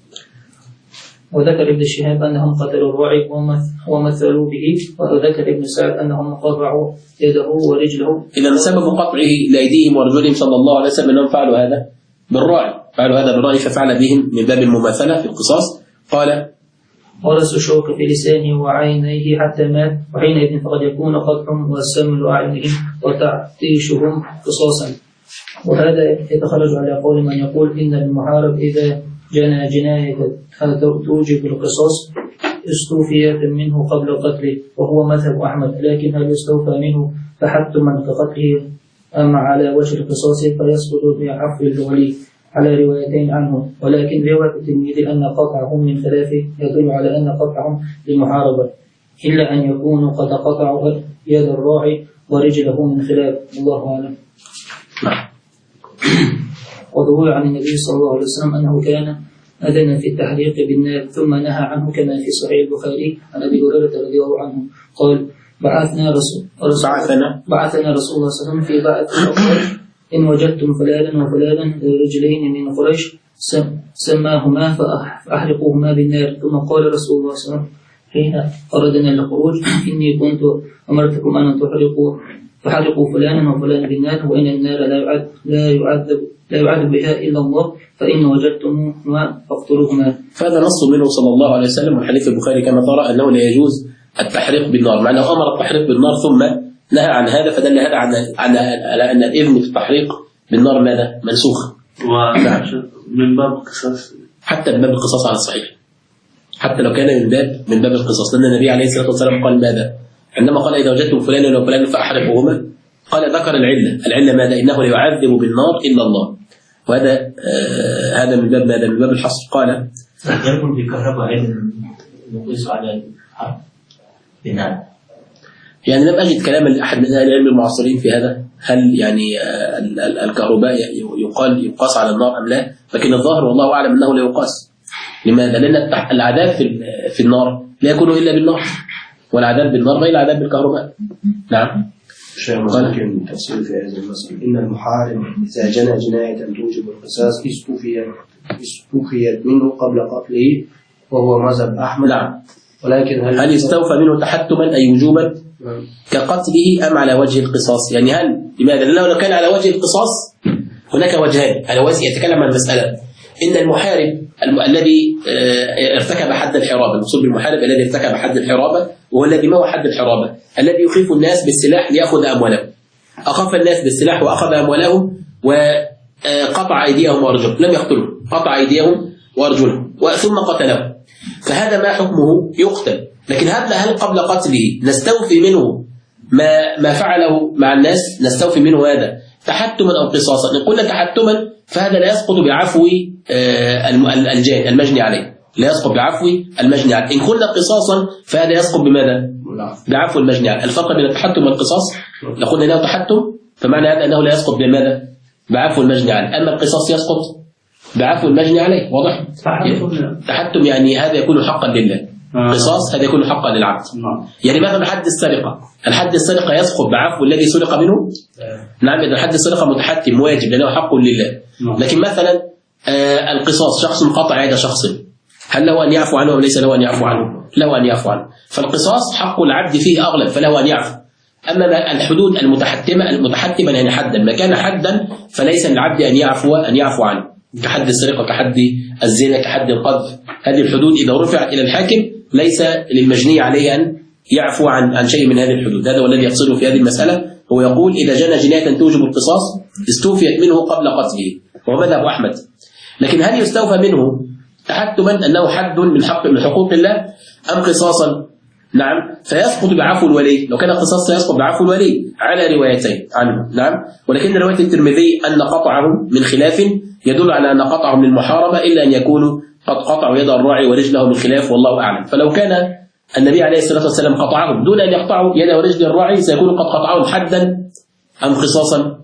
وذكر ابن شهاب أنهم قتلوا الراعي ومثلوا به، وذكر ابن سعد أنهم قطعوا يده ورجله. إذا سبب قطعه لأيديهم ورجلهم صلى الله عليه وسلم أنهم فعلوا هذا بالراعي، ففعل بهم من باب المماثلة في القصاص. قال ورس الشوك في لسانه وعينيه حتى مات، وحينئذ فقد يكون قطع وسمل أعينهم وتعطيشهم قصاصا. وهذا يتخرج على قول من يقول إن المحارب إذا جنى جناية توجب القصاص استوفيت منه قبل قتله، وهو مذهب أحمد. لكن هل يستوفى منه تحتما كقتله أم على وجه القصاص فيسقط بعفو الولي على روايتين عنه. ولكن رواية الترمذي أن قطعهم من خلافه يدل على أن قطعهم للمحاربة، إلا أن يكونوا قد قطعوا يد الراعي ورجله من خلاف. الله أعلم. وروي عن النبي صلى الله عليه وسلم أنه كان أذن في التحريق بالنار ثم نهى عنه، كما في صحيح البخاري عن أبي هريرة رضي الله عنه قال: بعثنا رسول الله صلى الله عليه وسلم في بعث الأخرى إن وجدتم فلالا وفلالا رجلين من قريش سماهما فأحرقوهما بالنار. ثم قال رسول الله صلى الله عليه وسلم حين أردنا الخروج: إني كنت أمرتكم أن تحرقوا فلانا وفلانا بالنار، وإن النار لا يعذب بها إلا الله، فإن وجدتموهما فاقتلوهما. فهذا نص منه صلى الله عليه وسلم من حديث البخاري كما ترى أنه لا يجوز التحريق بالنار، مع أنه أمر التحريق بالنار ثم نهى عن هذا، فدل هذا على أن الإذن في التحريق بالنار ماذا؟ منسوخ. ومن باب القصاص، حتى من باب القصاص على الصحيح، حتى لو كان من باب القصاص، لأن النبي عليه الصلاة والسلام قال ماذا؟ عندما قال إذا وجدتم فلانا وفلانا فأحرقوهما، قال ذكر العلة ماذا؟ إنه لا يعذب بالنار إلا الله. وهذا هذا من باب ماذا؟ من باب الحصر. قال يكون بالكهرباء أيضا نقيس على الحرب بالنار. يعني لم أجد كلاما لأحد من أهل العلم المعاصرين في هذا، هل يعني الكهرباء يقاس على النار أم لا؟ لكن الظاهر والله أعلم أنه لا يقاس. لماذا؟ لأن العذاب في النار لا يكون إلا بالنار، والعذاب بالنار غير العذاب بالكهرباء. نعم. شيء ممكن تفصيل في هذا المسألة. إن المحارب إذا جنى جناية توجب القصاص استوفيت منه قبل قتله، وهو مذهب أحمد. نعم. ولكن هل يستوفى منه تحتما أي وجوبا كقتله أم على وجه القصاص؟ يعني هل لماذا؟ لو كان على وجه القصاص هناك وجهان. على وجه يتكلم عن المسألة إن المحارب الذي ارتكب حد الحرابة، المقصود بالمحارب الذي ارتكب حد الحرابة، وهو الذي ما هو حد الحرابة؟ الذي يخيف الناس بالسلاح ليأخذ أموالهم. أخاف الناس بالسلاح وأخذ أموالهم وقطع أيديهم وأرجلهم، لم يقتلهم، قطع أيديهم وأرجلهم ثم قتلهم، فهذا ما حكمه؟ يقتل. لكن هل قبل قتله نستوفي منه ما فعله مع الناس؟ نستوفي منه هذا تحتما أو قصاصا؟ إن قلنا تحتما فهذا لا يسقط بعفو الجاني المجني عليه، لا يسقط بعفو المجني عليه. إن قلنا قصاصا فهذا يسقط بماذا؟ بعفو المجني عليه. الفرق بين التحتم والقصاص، لو قلنا انه تحتم فمعنى هذا انه لا يسقط بماذا؟ بعفو المجني عليه. اما القصاص يسقط بعفو المجني عليه. واضح؟ تحتم يعني هذا يكون حقا لله، قصاص هذا يكون حقا للعبد. يعني مثلا حد السرقه، الحد السرقه يسقط بعفو الذي سرق منه. نعم، اذا حد السرقه متحتم واجب لانه حق لله. لكن مثلا القصاص، شخص قطع يد شخص، هل له أن يعفو عنه أو ليس له أن يعفو عنه؟ له أن يعفو عنه. فالقصاص حق العبد فيه أغلب فله أن يعفو. أما الحدود المتحتمة يعني حدا، ما كان حدا فليس للعبد أن يعفو عنه، كحد السرقة، كحد الزنا، كحد القذف. هذه الحدود إذا رفعت إلى الحاكم ليس للمجني عليه أن يعفو عن شيء من هذه الحدود. هذا هو الذي يقصده في هذه المسألة. هو يقول إذا جنى جناية توجب القصاص استوفيت منه قبل قتله، وهو مذهب أحمد. لكن هل يستوفى منه تحتما أنه حد من حقوق الله أم قصاصا؟ نعم، فيسقط بعفو الولي. لو كان قصاص سيسقط بعفو الولي على روايتين عنه. نعم، ولكن رواية الترمذي أن قطعهم من خلاف يدل على أن قطعهم للمحاربة، إلا أن يكونوا قد قطعوا يد الراعي ورجله من خلاف، والله أعلم. فلو كان النبي عليه الصلاة والسلام قطعهم دون أن يقطعوا يد ورجل الراعي سيكون قد قطعهم حدا أم قصاصا؟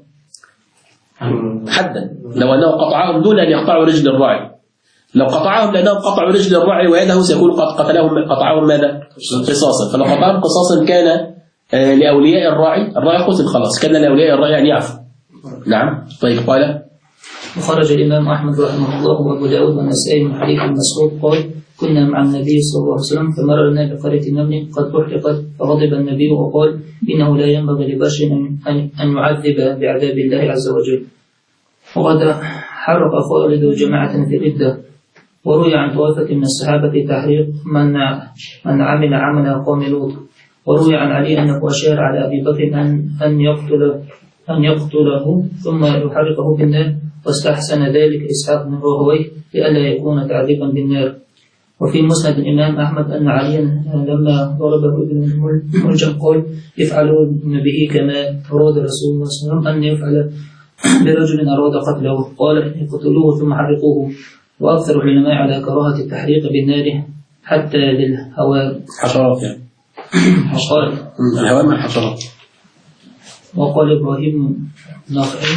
حدا. لو أنه قطعهم دون أن يقطعوا رجل الراعي، لو قطعهم لأنهم قطعوا رجل الراعي ويده سيكون قد قطعهم ماذا؟ قصاصا. فلو قطعهم قصاصا كان لأولياء الراعي قتل خلاص، كان لأولياء الراعي أن يعفو. نعم. طيب. قال وخرج الإمام أحمد رحمه الله وأبو داود والنسائي من حديث مسعود قال كنا مع النبي صلى الله عليه وسلم فمررنا بقرية نمل قد أحرقت، فغضب النبي وقال إنه لا ينبغي لبشر أن يعذب بعذاب الله عز وجل. وقد حرق خالد جماعة في الردة. وروي عن طائفة من الصحابة تحريق من عمل عمل قوم لوط. وروي عن علي أنه أشار على أبي بكر أن يقتل أن يقتله ثم يحرقه بالنار، واستحسن ذلك إسحاق بن راهويه لئلا يكون تعذيبا بالنار. وفي مسند الإمام أحمد أن عليا لما ضربه ابن ملجم قال افعلوا به كما أراد رسول الله صلى الله عليه وسلم أن يفعل برجل أراد قتله، قال اقتلوه ثم حرقوه. وأكثر العلماء على كراهة التحريق بالنار حتى للهواء حشرات يعني الهواء من الحشرات. وقال إبراهيم النخعي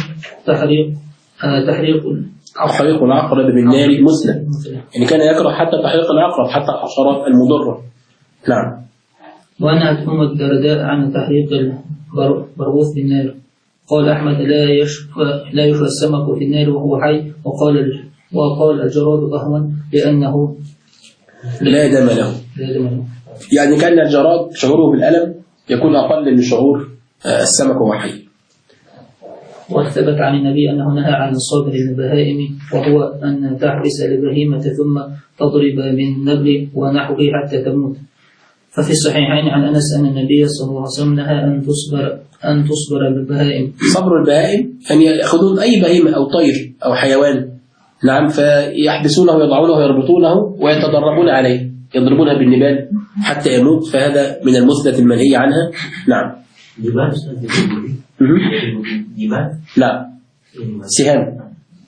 تحريق العقرب بالنار مثنى، يعني كان يكره حتى تحريق العقرب حتى الحشرات المضرة. نعم. وأنها تهم الدرداء عن تحريق البرغوث بالنار. قال أحمد لا يشوى السمك في النار وهو حي. وقال الجراد أهون لأنه لا دم له. يعني كان الجراد شعوره بالألم يكون أقل من شعور السمك وهو حي. وثبت عن النبي أنه نهى عن الصبر للبهائم، وهو أن تحبس البهيمة ثم تضرب من نبل ونحوه حتى تموت. ففي الصحيحين عن أنس أن النبي صلى الله عليه وسلم نهى أن تصبر بالبهائم. صبر البهائم أن يأخذون أي بهيمة أو طير أو حيوان، نعم، فيحبسونه ويضعونه ويربطونه ويتدربون عليه، يضربونها بالنبال حتى يموت، فهذا من المثلة المنهي عنها. نعم. لا سهام.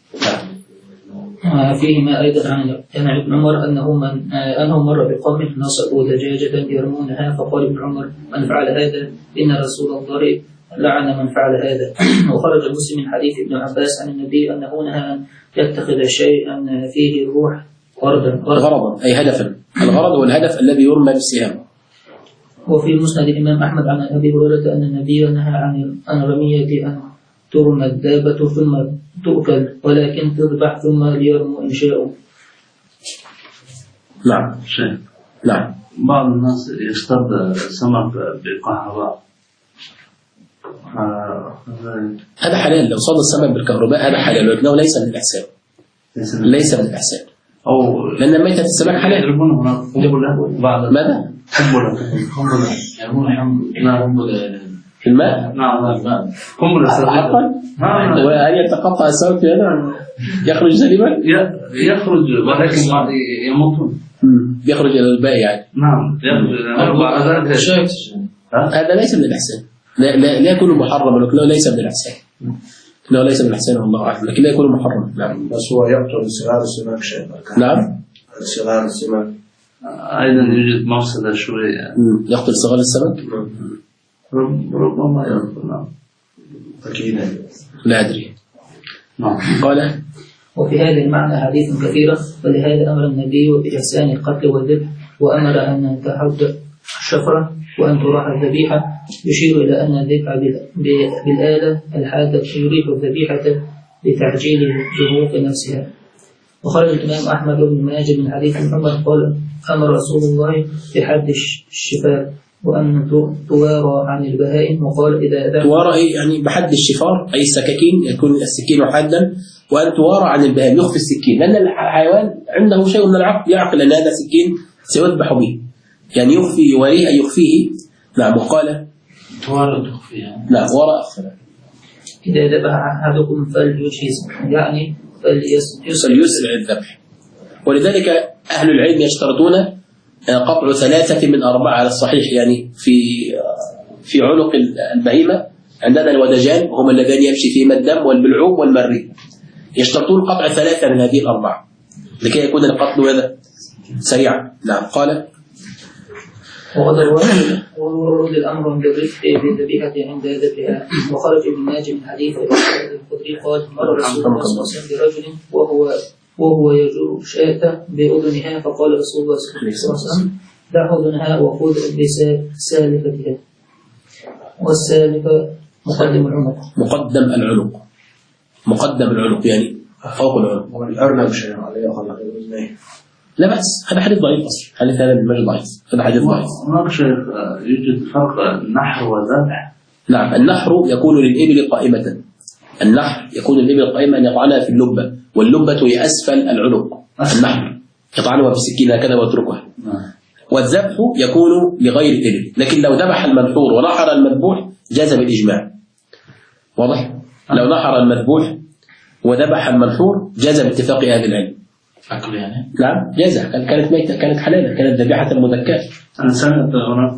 فيه ما أيضا عن ابن عمر أنه مر بقوم نصبوا دجاجة يرمونها، فقال ابن عمر من فعل هذا إن رسول الله لعن من فعل هذا. وخرج مسلم من حديث ابن عباس عن النبي أنه نهى أن يتخذ شيئا فيه روح غرضا أي هدفا. الغرض هو الهدف الذي يرمى بالسهام. وفي مسند الإمام أحمد عن أبي هريرة أن النبي نهى عن رمية أن ترمى الدابة ثم تؤكل، ولكن تذبح ثم ليرموا إن شاءوا. نعم. نعم. بعض الناس يصطاد سمك بالكهرباء، هذا حلال. لو صاد السمك بالكهرباء هذا حلال، ولكنه ليس من الإحسان. ليس من الإحسان. أو لأن ميتة السمك حلال. ماذا؟ في الماء؟ نعم. وهل يتقطع السمك يخرج سليما؟ يخرج ولكن يموتون. يخرج إلى الباء يعني. نعم. هذا ليس من الإحسان. لا يكون محرما، ولكنه ليس من الإحسان. إنه ليس من الإحسان والله أعلم، لكن لا يكون محرما. نعم. بس هو يقتل صغار السمك شيء. نعم. صغار السمك أيضا يوجد مفسدة شوية. يقتل صغار السمك؟ ربما يقتل. نعم. أكيد. لا أدري. نعم. قال وفي هذا المعنى حديث كثيرة، ولهذا أمر النبي بإحسان القتل والذبح، وأمر أن تحد الشفرة وأن تراح الذبيحة، يشير إلى أن الذبح بالآلة الحادة يريح الذبيحة لتعجيل جهوف نفسها. وخرج الإمام أحمد بن ماجه من حديث عمر قال أمر رسول الله بحد الشفار وأن توارى عن البهائم، وقال إذا توارى يعني بحد الشفار أي السكاكين، يكون السكين حادا، وأن توارى عن البهائم يخفي السكين، لأن الحيوان عنده شيء من العقل يعقل أن هذا سكين سيذبح به، يعني يخفي يواريه أي يخفيه. نعم. وقال توارى تخفيها. لا وراء أخفى. إذا ذبح أحدكم فليجهز، يعني فليسرع الذبح. ولذلك أهل العلم يشترطون قطع 3 من 4 على الصحيح، يعني في عنق البهيمة عندنا الودجان هم اللذان يمشي فيهما الدم والبلعوم والمري، يشترطون قطع 3 من هذه 4 لكي يكون القتل هذا سريعا. نعم. قال وورد الأمر بالذبيحة عند ذبحها. وخرج ابن ماجه من حديث الخدري قال مر رسول الله صلى الله عليه وسلم برجل وهو يجر شاة بأذنها، فقال رسول الله صلى الله عليه وسلم دع أذنها وخذ بسالفتها. والسالفة مقدم العنق يعني فوق العنق. والأرنب شيء عليه يأخذ الأذنين. لا بأس، هذا حديث ضعيف أصلا، حديث هذا بالمجد ضعيف، هذا حديث ضعيف. هناك شيء يوجد فرق النحر والذبح. نعم. النحر يكون للإبل قائمة، النحر يكون للإبل قائمة أن يطعنها في اللبة، واللبة هي أسفل العنق. النحر يطعنها بالسكين هكذا ويتركها. والذبح يكون لغير الإبل، لكن لو ذبح المنحور ونحر المذبوح جاز بالإجماع. واضح؟ لو نحر المذبوح وذبح المنحور جاز باتفاق أهل العلم. أكل يعني؟ نعم جاز، كانت ميتة، كانت حلالا، كانت ذبيحة مذكاة. أنا سمعت هناك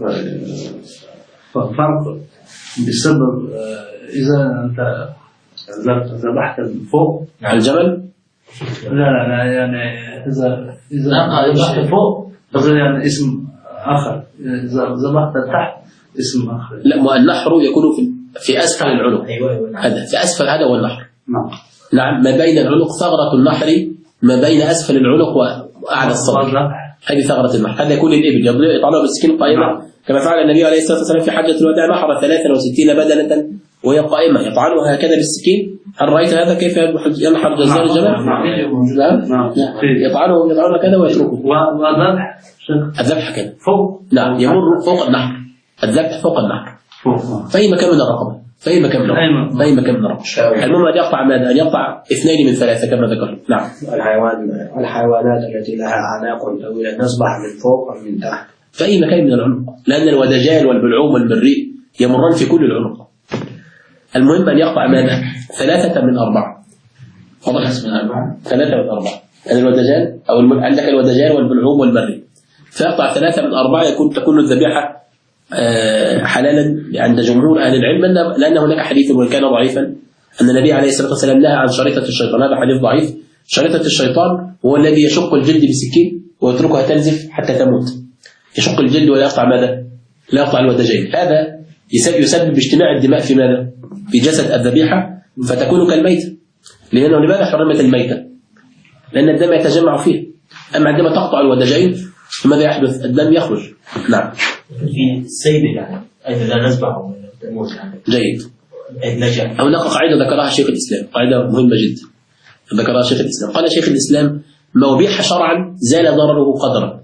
فرق بسبب إذا أنت ذبحت فوق الجمل؟ لا يعني إذا ذبحت فوق يعني اسم آخر، إذا ذبحت تحت اسم آخر. لا، النحر يكون في أسفل العنق. أيوة. هذا في أسفل، هذا هو النحر. نعم. ما بين العنق ثغرة النحر، ما بين أسفل العنق وأعلى الصدر، هذه ثغرة النحر. هذا يكون الإبل يطعنها بالسكين قائمة، كما فعل النبي عليه الصلاة والسلام في حجة الوداع، نحر 63 بدنة وهي قائمة يطعنها هكذا بالسكين. هل رأيت هذا كيف ينحر جزار الجمل؟ نعم. يطعنه كذا ويتركه. والذبح الذبح كذا فوق، نعم، يمر فوق النحر. الذبح فوق النحر، في أي مكان من الرقبة، في أي مكان من الرقبة. المهم أن يقطع ماذا؟ أن يقطع 2 من 3 كما ذكرنا. نعم. الحيوانات التي لها أعناق طويلة نصبح من فوق أم من تحت؟ في أي مكان من العنق، لأن الودجان والبلعوم والمريء يمران في كل العنق. المهم أن يقطع ماذا؟ 3 من 4. واضح؟ 3 من 4. الودجان أو عندك الودجان والبلعوم والمريء، فيقطع 3 من 4 تكون الذبيحة حلالا عند جمهور أهل العلم، لأن هناك حديث وإن كان ضعيفا أن النبي عليه الصلاة والسلام نهى عن شريطة الشيطان. هذا حديث ضعيف. شريطة الشيطان هو الذي يشق الجلد بسكين ويتركها تنزف حتى تموت. يشق الجلد ولا يقطع ماذا؟ لا يقطع الودجين. هذا يسبب اجتماع الدماء في ماذا؟ في جسد الذبيحة، فتكون كالميتة. لأنه لماذا حرمت الميتة؟ لأن الدم يتجمع فيه. أما عندما تقطع الودجين ماذا يحدث؟ الدم يخرج. نعم. في السيد يعني أيضا لا نذبحه تموت يعني. جيد. نجح. هناك قاعدة ذكرها شيخ الإسلام، قاعدة مهمة جدا ذكرها شيخ الإسلام. قال شيخ الإسلام: ما أبيح شرعا زال ضرره قدرا.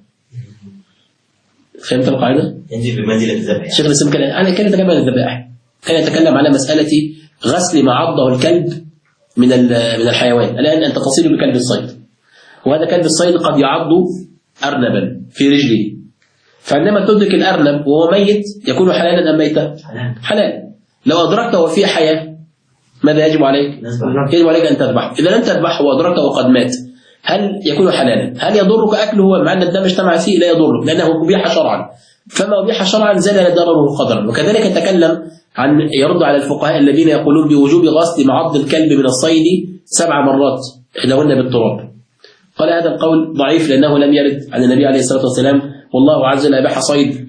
فهمت القاعدة؟ ينزل بمنزلة الذبح. شيخ الإسلام كان يتكلم عن الذبائح، كان يتكلم على مسألة غسل ما عضه الكلب من الحيوان. الآن أنت تصل بكلب الصيد، وهذا كلب الصيد قد يعض أرنبا في رجله، فعندما تدرك الأرنب وهو ميت يكون حلالا أم ميتا؟ حلال. لو أدركته وفيه حياة ماذا يجب عليك؟ يجب عليك أن تذبحه. إذا لم تذبحه وأدركته وقد مات هل يكون حلالا؟ هل يضرك أكله مع أن الدم اجتمع فيه؟ لا يضرك، لأنه أبيح شرعا. فما أبيح شرعا زال ضرره قدرا. وكذلك تكلم عن يرد على الفقهاء الذين يقولون بوجوب غسل معض الكلب من الصيد 7 مرات إحداهن بالتراب. قال هذا القول ضعيف لأنه لم يرد عن النبي عليه الصلاة والسلام، والله عز وجل أباح صيد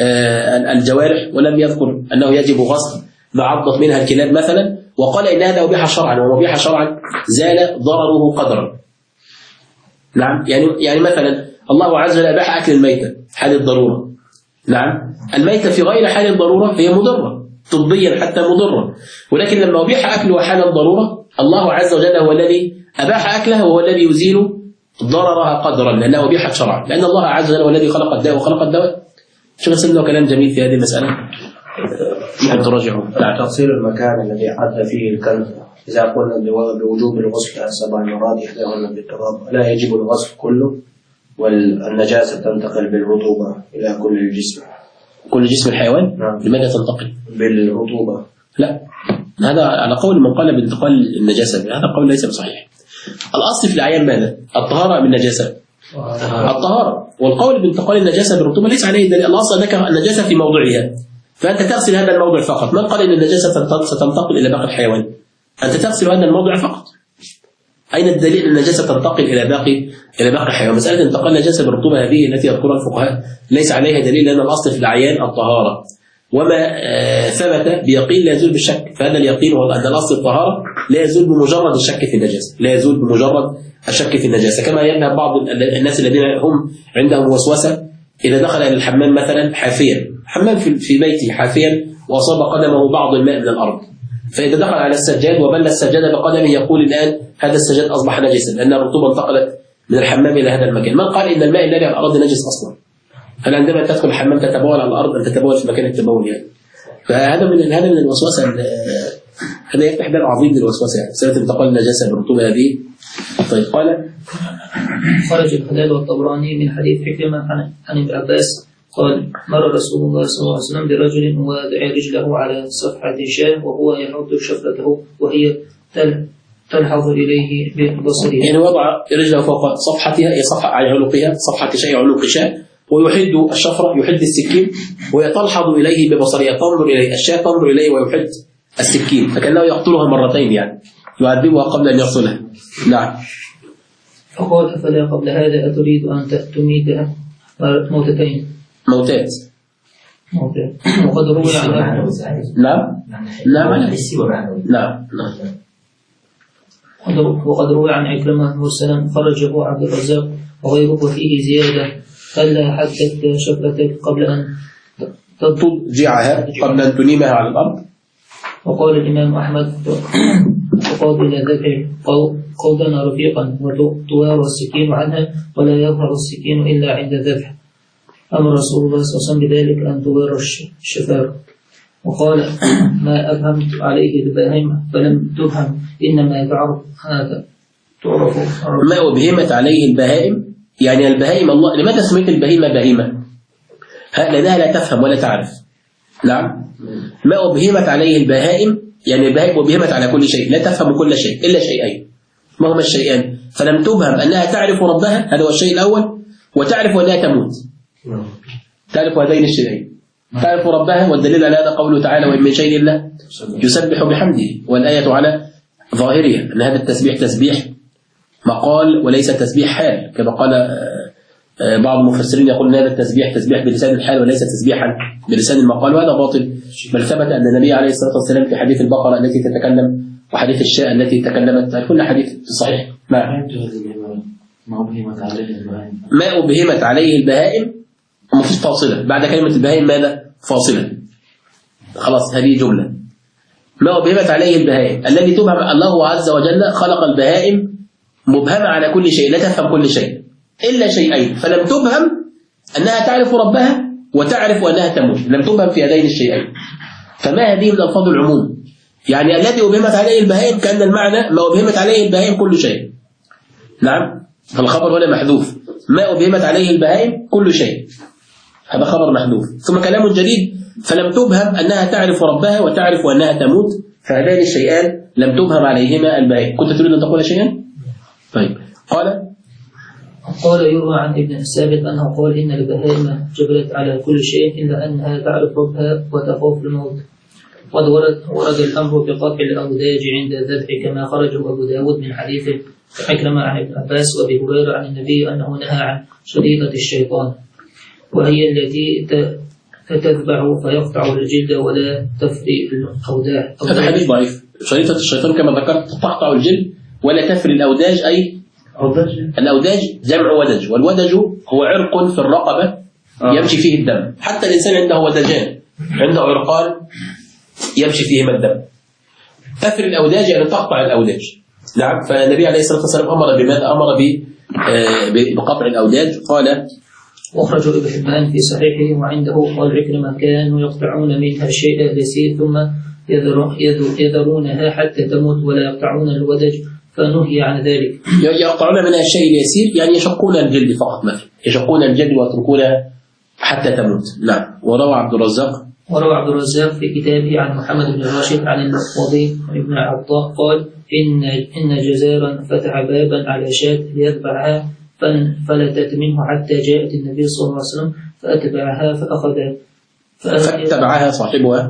الجوارح ولم يذكر أنه يجب غسل ما عضت منها الكلاب مثلا، وقال إن هذا أبيح شرعا، وما أبيح شرعا زال ضرره قدرا. نعم. يعني مثلا الله عز وجل أباح أكل الميتة حال الضرورة. نعم. الميتة في غير حال الضرورة هي مضرة طبيا حتى مضرة، ولكن لما أبيح أكلها حال الضرورة الله عز وجل هو الذي أباح أكلها وهو الذي يزيل ضررها قدرا، لأنه أبيحت شرعا، لأن الله عز وجل هو الذي خلق الداء وخلق الدواء. شوف سنة كلام جميل في هذه المسألة، ممكن تراجعه. تفصيل المكان الذي عد فيه الكلب، إذا قلنا بوجوب الغسل 7 مرات إحداهن بالتراب، لا يجب الغسل كله، والنجاسة تنتقل بالرطوبة إلى كل الجسم. كل جسم الحيوان؟ نعم. لماذا تنتقل؟ بالرطوبة. لا، هذا على قول من قال بانتقال النجاسة، هذا قول ليس بصحيح. الأصل في الأعيان ماذا؟ الطهارة من النجاسة. الطهارة، والقول بانتقال النجاسة بالرطوبة ليس عليه دليل. الأصل أنك النجاسة في موضعها، فأنت تغسل هذا الموضع فقط. من قال أن النجاسة ستنتقل إلى باقي الحيوان؟ أنت تغسل هذا الموضع فقط. أين الدليل أن النجاسة تنتقل إلى باقي الحيوان؟ مسألة انتقال النجاسة بالرطوبة هذه التي يذكرها الفقهاء ليس عليها دليل، لأن الأصل في الأعيان الطهارة، وما ثبت بيقين لا يزول بالشك. فهذا اليقين هو أن الأصل الطهارة لا يزول بمجرد الشك في النجاسة، لا يزول بمجرد الشك في النجاسة. كما يذهب بعض الناس الذين هم عندهم وسوسة، إذا دخل إلى الحمام مثلا حافيا، حمام في بيته حافيا، وأصاب قدمه بعض الماء من الأرض، فإذا دخل على السجاد وبل السجاد بقدمه يقول الآن هذا السجاد أصبح نجسا، لأن الرطوبة انتقلت من الحمام إلى هذا المكان. من قال إن الماء الذي على الأرض نجس أصلا؟ هل عندما تدخل الحمام تتبول على الأرض أم تتبول في مكان التبول يعني؟ فهذا من الوسوسة، هذا يفتح باب عظيم للوسوسة يعني، سنة انتقال النجاسة بالرطوبة هذه. طيب قال خرج الحلال والطبراني من حديث حكمة عن ابن عباس قال مر رسول الله صلى الله عليه وسلم برجل وضع رجله على صفحة شاة وهو يحط شفرته وهي تلحظ إليه ببصره. يعني وضع رجله فوق صفحتها، هي صفحة على عنقها، صفحة شيء عنق شاة، ويحد الشفرة، يحد السكين، وهي تلحظ إليه ببصرها، تنظر إليه، الشاة تنظر إليه ويحد السكين، فكأنه يقتلها مرتين، يعني يعذبها قبل أن يقتلها. نعم. فقال أفلا قبل هذا أتريد أن تميتها موتتين؟ موتات. وقد روي عنه. نعم. نعم. نعم. وقد روي عن عكرمة مرسلا خرجه عبد الرزاق وغيره فيه زيادة ألا حدثت شفرتك قبل أن تضجعها قبل أن تنيمها على الأرض. وقال الإمام أحمد وقال إلى ذبح قودنا رفيقا وتوارى السكين عنها ولا يظهر السكين إلا عند ذبح. أمر رسول الله صلى الله عليه وسلم بذلك أن توارى الشفار. وقال ما أفهمت عليه البهيمة فلم تفهم إنما تعرف ما أبهمت عليه البهائم، يعني البهائم الله. لماذا سميت البهيمة بهيمة؟ لأنها لا تفهم ولا تعرف. نعم. ما أبهمت عليه البهائم، يعني البهائم أبهمت على كل شيء، لا تفهم كل شيء إلا شيئين. ما هما الشيئان؟ فلم تبهم أنها تعرف ربها، هذا هو الشيء الأول، وتعرف أنها تموت. تعرف هذين الشيئين، تعرف ربها، والدليل على هذا قوله تعالى وإن من شيء إلا يسبح بحمده، والآية على ظاهرها أن هذا التسبيح تسبيح مقال وليس تسبيح حال، كما قال بعض المفسرين يقول هذا التسبيح تسبيح بلسان الحال وليس تسبيحا بلسان المقال، وهذا باطل. بل ثبت أن النبي عليه الصلاة والسلام في حديث البقرة التي تتكلم وحديث الشاء التي تكلمت، كل حديث صحيح. ما أبهمت عليه البهائم مفيش فاصلة بعد كلمة البهائم، ماذا؟ فاصلة. خلاص هذه جملة. ما أبهمت عليه البهائم الذي تبهم الله عز وجل خلق البهائم مبهمة على كل شيء، لا تفهم كل شيء إلا شيئين، فلم تبهم أنها تعرف ربها وتعرف أنها تموت، لم تبهم في هذين الشيئين. فما هذه من ألفاظ العموم، يعني الذي أبهمت عليه البهائم كأن المعنى ما أبهمت عليه البهائم كل شيء. نعم. فالخبر هنا محذوف، ما أبهمت عليه البهائم كل شيء، هذا خبر محذوف. ثم كلام جديد فلم تبهم أنها تعرف ربها وتعرف أنها تموت، فهذان الشيئان لم تبهم عليهما البهائم. كنت تريد أن تقول شيئا؟ طيب. قال يروى عن ابن الثابت أنه قال إن البهائم جبلت على كل شيء إلا أنها تعرف ربها وتخاف الموت. قد ورد الأمر بقطع الأوداج عند الذبح كما خرجه أبو داود من حديث عكرمة عن ابن عباس وأبي هريرة عن النبي أنه نهى عن شريطة الشيطان، وهي التي تتذبح فيقطع الجلد ولا تفري الأوداج. هذا حديث ضعيف. شريطة الشيطان كما ذكرت تقطع الجلد ولا تفري الأوداج، أي الأوداج جمع ودج، والودج هو عرق في الرقبة يمشي فيه الدم. حتى الإنسان عنده ودجان، عنده عرقان يمشي فيهما الدم. تفري الأوداج يعني تقطع الأوداج. نعم. فالنبي عليه الصلاة والسلام أمر بماذا؟ أمر بقطع الأوداج. قال وأخرجه ابن حبان في صحيحه وعنده قال عكرمة كانوا يقطعون منها الشيء اليسير ثم يذرونها حتى تموت ولا يقطعون الودج، فنهي عن ذلك. يقطعون منها الشيء اليسير يعني يشقون الجلد فقط، مثلا يشقون الجلد ويتركونها حتى تموت. نعم. وروى عبد الرزاق في كتابه عن محمد بن راشد عن الوضيع بن عطاء قال إن جزارا فتح بابا على شاة ليتبعها فلتت منه حتى جاءت النبي صلى الله عليه وسلم فأتبعها فاتبعها صاحبها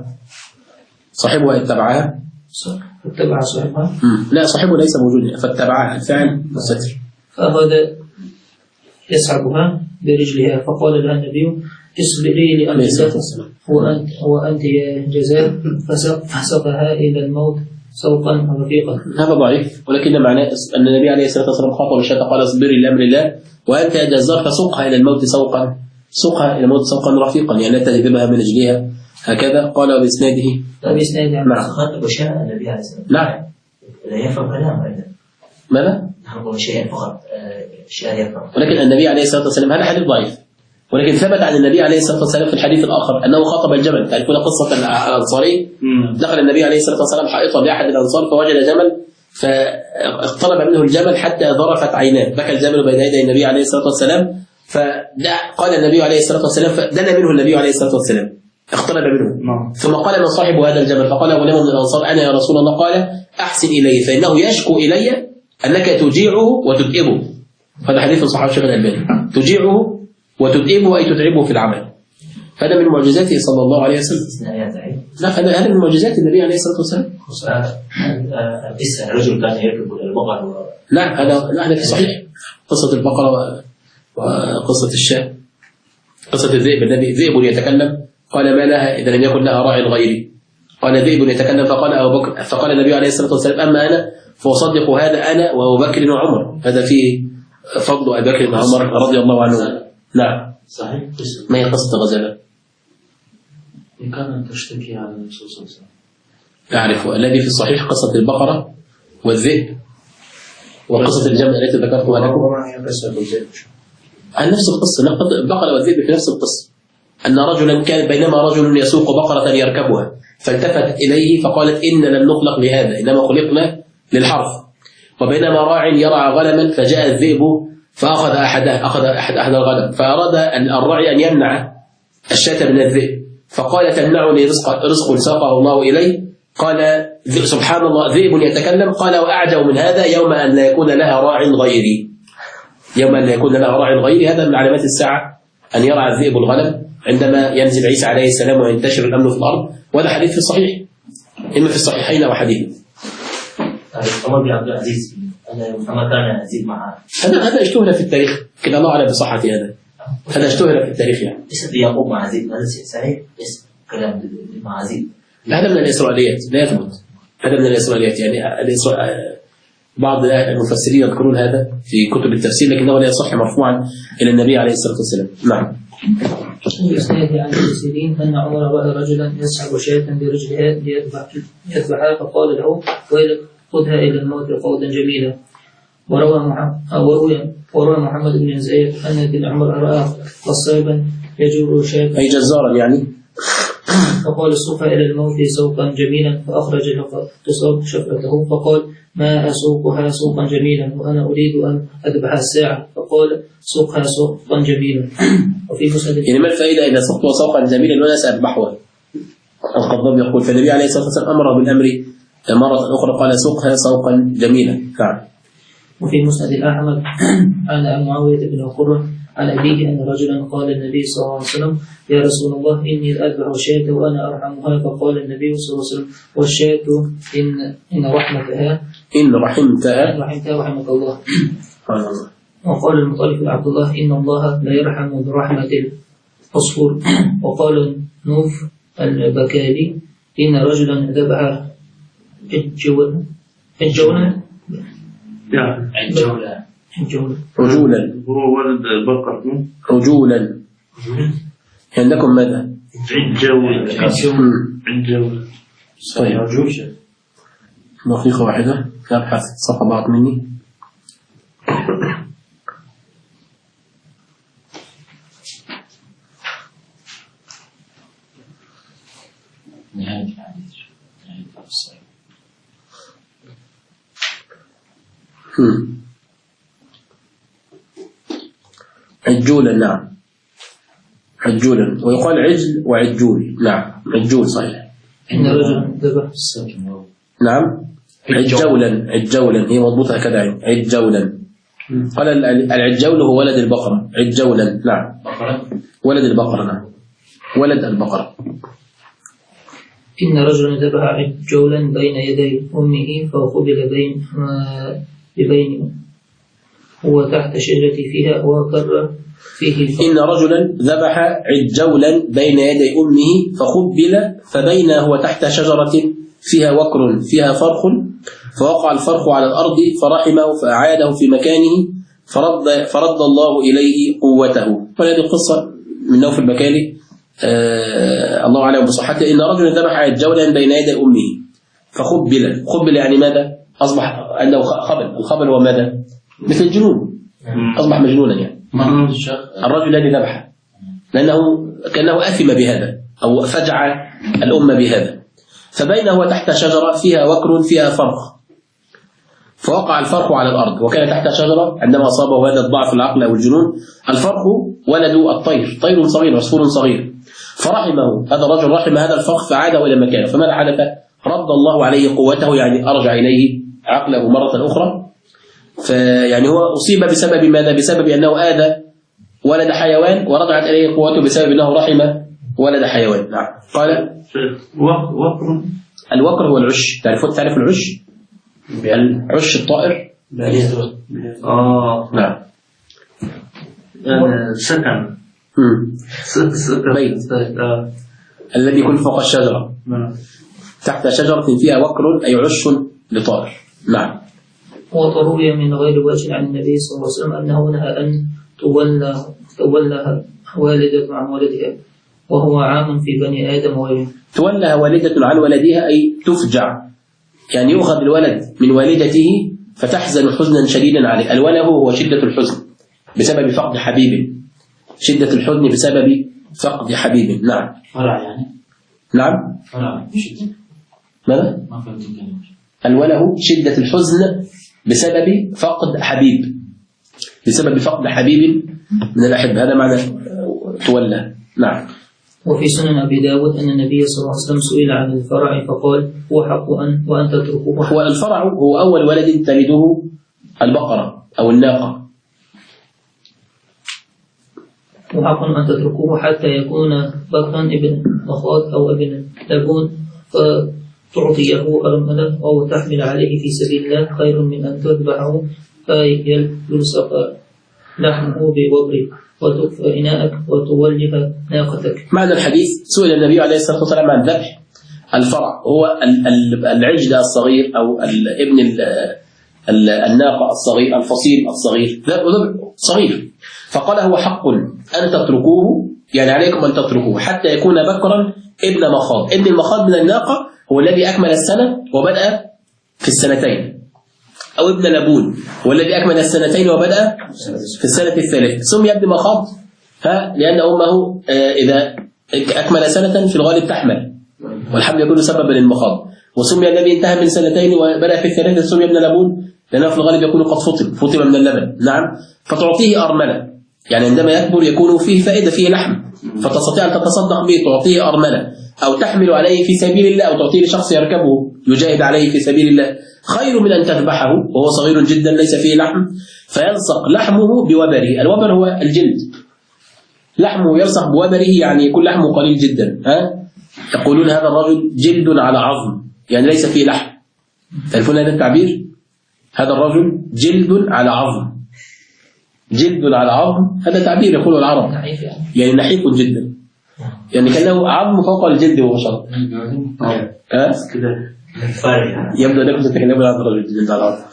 اتبعها فاتبع صاحبها. لا، صاحبه ليس موجود، فاتبعها الفعل والستر. فأخذ يسحبها برجلها فقال لها النبي اصبري لأمر وأنت يا جزار فسقها إلى الموت سوقا رفيقا. هذا ضعيف، ولكن معناه أن النبي عليه الصلاة والسلام خاطب الشاة قال اصبري لأمر الله وأنت يا جزار فسقها إلى الموت سوقا رفيقا، يعني لا تذهبها من رجلها هكذا. قال بإسناده نعم. خاطب شاء النبي عليه الصلاة والسلام. نعم. لا يفهم كلامه. ماذا؟ نحن شيئا فقط شاء يفهم. ولكن النبي عليه الصلاة والسلام هذا حديث ضعيف، ولكن ثبت عن النبي عليه الصلاة والسلام في الحديث الآخر أنه خاطب الجمل. تعرفون قصة الأنصاري؟ دخل النبي عليه الصلاة والسلام حائطا لأحد الأنصار فوجد جمل فاقترب منه الجمل حتى ظرفت عيناه، بكى الجمل بين يدي النبي عليه الصلاة والسلام فده قال النبي عليه الصلاة والسلام، فدنا منه النبي عليه الصلاة والسلام، اقترب منه. ثم قال من صاحب هذا الجبل؟ فقال غلام من الأنصار أنا يا رسول الله. قال أحسن إليه فإنه يشكو إلي أنك تجيعه وتتئبه. هذا حديث صحيح الشيخ الألباني. تجيعه وتتئبه أي تتعبه في العمل. هذا من معجزاته صلى الله عليه وسلم. لا، هذا من معجزات النبي عليه الصلاة والسلام. الرجل كان يركب البقر لا هذا في صحيح. قصة البقرة وقصة الشاة، قصة الذئب الذي ذئب يتكلم قال ما لها إذا لم يكن لها راع غيري. قال ذئب يتكلم فقال أبو بكر، فقال النبي عليه الصلاة والسلام أما أنا فأصدق هذا أنا وأبو بكر وعمر. هذا فيه فضل أبي بكر وعمر رضي الله عنه. نعم صحيح. ما هي قصة الغزالة؟ إن كانت تشتكي على النبي صلى الله عليه وسلم. أعرف الذي في الصحيح قصة البقرة والذئب وقصة الجمل التي ذكرتها لكم. عن نفس القصة، البقرة والذئب في نفس القصة. أن رجلا كان بينما رجل يسوق بقرة يركبها فالتفت إليه فقالت إن لم نخلق لهذا إنما خلقنا للحرث. وبينما راع يرعى غنما فجاء الذئب فأخذ أحد الغنم، فأراد الراعي أن يمنع الشاة من الذئب فقال تمنعني رزق ساقه الله إليه. قال سبحان الله ذئب يتكلم. قال وأعجب من هذا يوم أن لا يكون لها راع غيري. يوم أن لا يكون لها راع غيري، هذا من علامات الساعة أن يرعى الذئب الغنم عندما ينزل عيسى عليه السلام وينتشر الأمن في الأرض. وهذا حديث في الصحيح، إما في الصحيحين أو حديث. عمر بن عبد العزيز محمد كان يزيد معه. هذا اشتهر في التاريخ، لكن الله أعلم بصحة هذا اشتهر في التاريخ يعني. ليس يعقوب مع زيد، هذا صحيح بس كلام مع زيد. هذا من الإسرائيليات لا يثبت. هذا من الإسرائيليات يعني بعض المفسرين يذكرون هذا في كتب التفسير لكنه لا يصح مرفوعا إلى النبي عليه الصلاة والسلام. نعم. الإسناد عن المفسرين أن عمر رأى رجلا يسحب شاة برجلها ليذبحها فقال له ويلك خذها إلى الموت قولا جميلا. وروى محمد بن زيد أن ابن عمر رأى قصابا يجر شاة أي جزارا يعني، فقال سوقها إلى الموت سوقا جميلا فأخرج تصاب شفرته فقال ما أسوقها سوقا جميلا وأنا أريد أن أذبح الساعة فقال سوقها سوقا جميلا. وفي مسند يعني ما الفائدة إذا سوقتها سوقا جميلا وأنا سأذبحها؟ الخطاب يقول فالنبي عليه الصلاة والسلام أمر بالأمر مرة أخرى قال سوقها سوقا جميلا. نعم. وفي مسند الأحمد عن معاوية بن قرة عن أبيه أن رجلا قال النبي صلى الله عليه وسلم يا رسول الله إني أذبح شاة وأنا أرحمها فقال النبي صلى الله عليه وسلم والشاة إن رحمتها رحمك الله. وقال المطلق عبد الله إن الله لا يرحم برحمة العصفور. وقال نوف البكالي إن رجلا ذبح رجولا هو ولد البقر. رجولا عندكم ماذا؟ عجول. طيب دقيقة واحدة أبحث صفحة ضاعت مني. عجولا. نعم عجولا ويقال عجل وعجول. نعم عجول صحيح. إن رجل ذبح نعم عجولا هي مضبوطة هكذا عجولا. قال العجول هو ولد البقرة عجولا. نعم ولد البقرة. نعم ولد البقرة. إن رجلا ذبح عجولا بين يدي أمه فقبل بين هو تحت شجرة فيها وكر فيه. إن رجلا ذبح عجولا بين يدي أمه فقبل فبين هو تحت شجرة فيها وكر فيها فرخ فوقع الفرخ على الأرض فرحمه فأعاده في مكانه فرد الله إليه قوته. وهذه القصة من نوف البكالي الله أعلم بصحته. إن رجلا ذبح عجولا بين يدي أمه فقبل يعني ماذا؟ أصبح عنده خبل. الخبل هو ماذا؟ مثل الجنون، أصبح مجنونا يعني الرجل الذي ذبحه لأنه كأنه أثم بهذا أو فجع الأمة بهذا. فبينه وتحت شجرة فيها وكر فيها فرخ فوقع الفرخ على الأرض وكان تحت شجرة عندما أصابه هذا الضعف العقل أو الجنون. الفرخ ولد الطير، طير صغير عصفور صغير، فرحمه هذا الرجل، رحم هذا الفرخ فعاد إلى مكانه. فماذا حدث؟ رد الله عليه قوته، يعني أرجع إليه عقله مرة أخرى. فيعني هو أصيب بسبب ماذا؟ بسبب أنه آذى ولد حيوان ورجعت إليه قوته بسبب أنه رحم ولد حيوان. نعم. قال وقر. الوقر هو العش. تعرف العش؟ العش الطائر. نعم. يعني سكن. سكن بيت الذي يكون فوق الشجرة. تحت شجرة فيها وقر أي عش لطائر. نعم. وروي من غير وجه عن النبي صلى الله عليه وسلم أنه نهى أن تولى والدة عن ولدها، وهو عام في بني آدم وغيره. تولى والدة عن ولدها أي تفجع، يعني يؤخذ الولد من والدته فتحزن حزنا شديدا عليه. الوله هو شدة الحزن بسبب فقد حبيب، شدة الحزن بسبب فقد حبيب. نعم. فرع يعني. نعم. فرع. ماذا؟ ما فهمت الكلمة. الوله شدة الحزن بسبب فقد حبيب، بسبب فقد حبيب من الأحبة، هذا معنى تولى. نعم. وفي سنن أبي داود أن النبي صلى الله عليه وسلم سئل عن الفرع فقال هو حق وأن تتركوه. هو الفرع هو أول ولد تلده البقرة أو الناقة. وحق أن تتركوه حتى يكون بكرا ابن مخاض أو ابن لبون فتعطيه أرملة أو تحمل عليه في سبيل الله خير من أن تذبحه فيلصق لحمه بوبره وتكفى إناءك وتولف ناقتك. معنى الحديث: سئل النبي عليه الصلاة والسلام عن ذبح الفرع، هو العجل الصغير أو ابن الناقة الصغير، الفصيل الصغير، ذبح صغير. فقال هو حق أن تتركوه، يعني عليكم أن تتركوه حتى يكون بكرا ابن مخاض. ابن المخاض من الناقة هو الذي أكمل السنة وبدأ في السنتين، أو ابن لبون هو الذي أكمل السنتين وبدأ في السنة الثالثة. سمي ابن مخاض لأن أمه إذا أكمل سنة في الغالب تحمل، والحمل يكون سببا للمخاض. وسمي الذي انتهى من سنتين وبدأ في الثالثة سمي ابن لبون لأنه في الغالب يكون قد فطم من اللبن. نعم. فتعطيه أرملة، يعني عندما يكبر يكون فيه فائدة، فيه لحم، فتستطيع أن تتصدق به. تعطيه أرملة أو تحمل عليه في سبيل الله، أو تعطيه لشخص يركبه يجاهد عليه في سبيل الله، خير من أن تذبحه وهو صغير جدا ليس فيه لحم فيلصق لحمه بوبره. الوبر هو الجلد، لحمه يلصق بوبره يعني يكون لحمه قليل جدا. يقولون هذا الرجل جلد على عظم، يعني ليس فيه لحم. تعرفون هذا التعبير؟ هذا الرجل جلد على عظم، جلد على عظم، هذا تعبير يقوله العرب، يعني نحيف جدا، يعني كأنه عظم فوق الجلد وبشرة. يبدو أنكم تتكلمون عن الرجل جلد على عظم.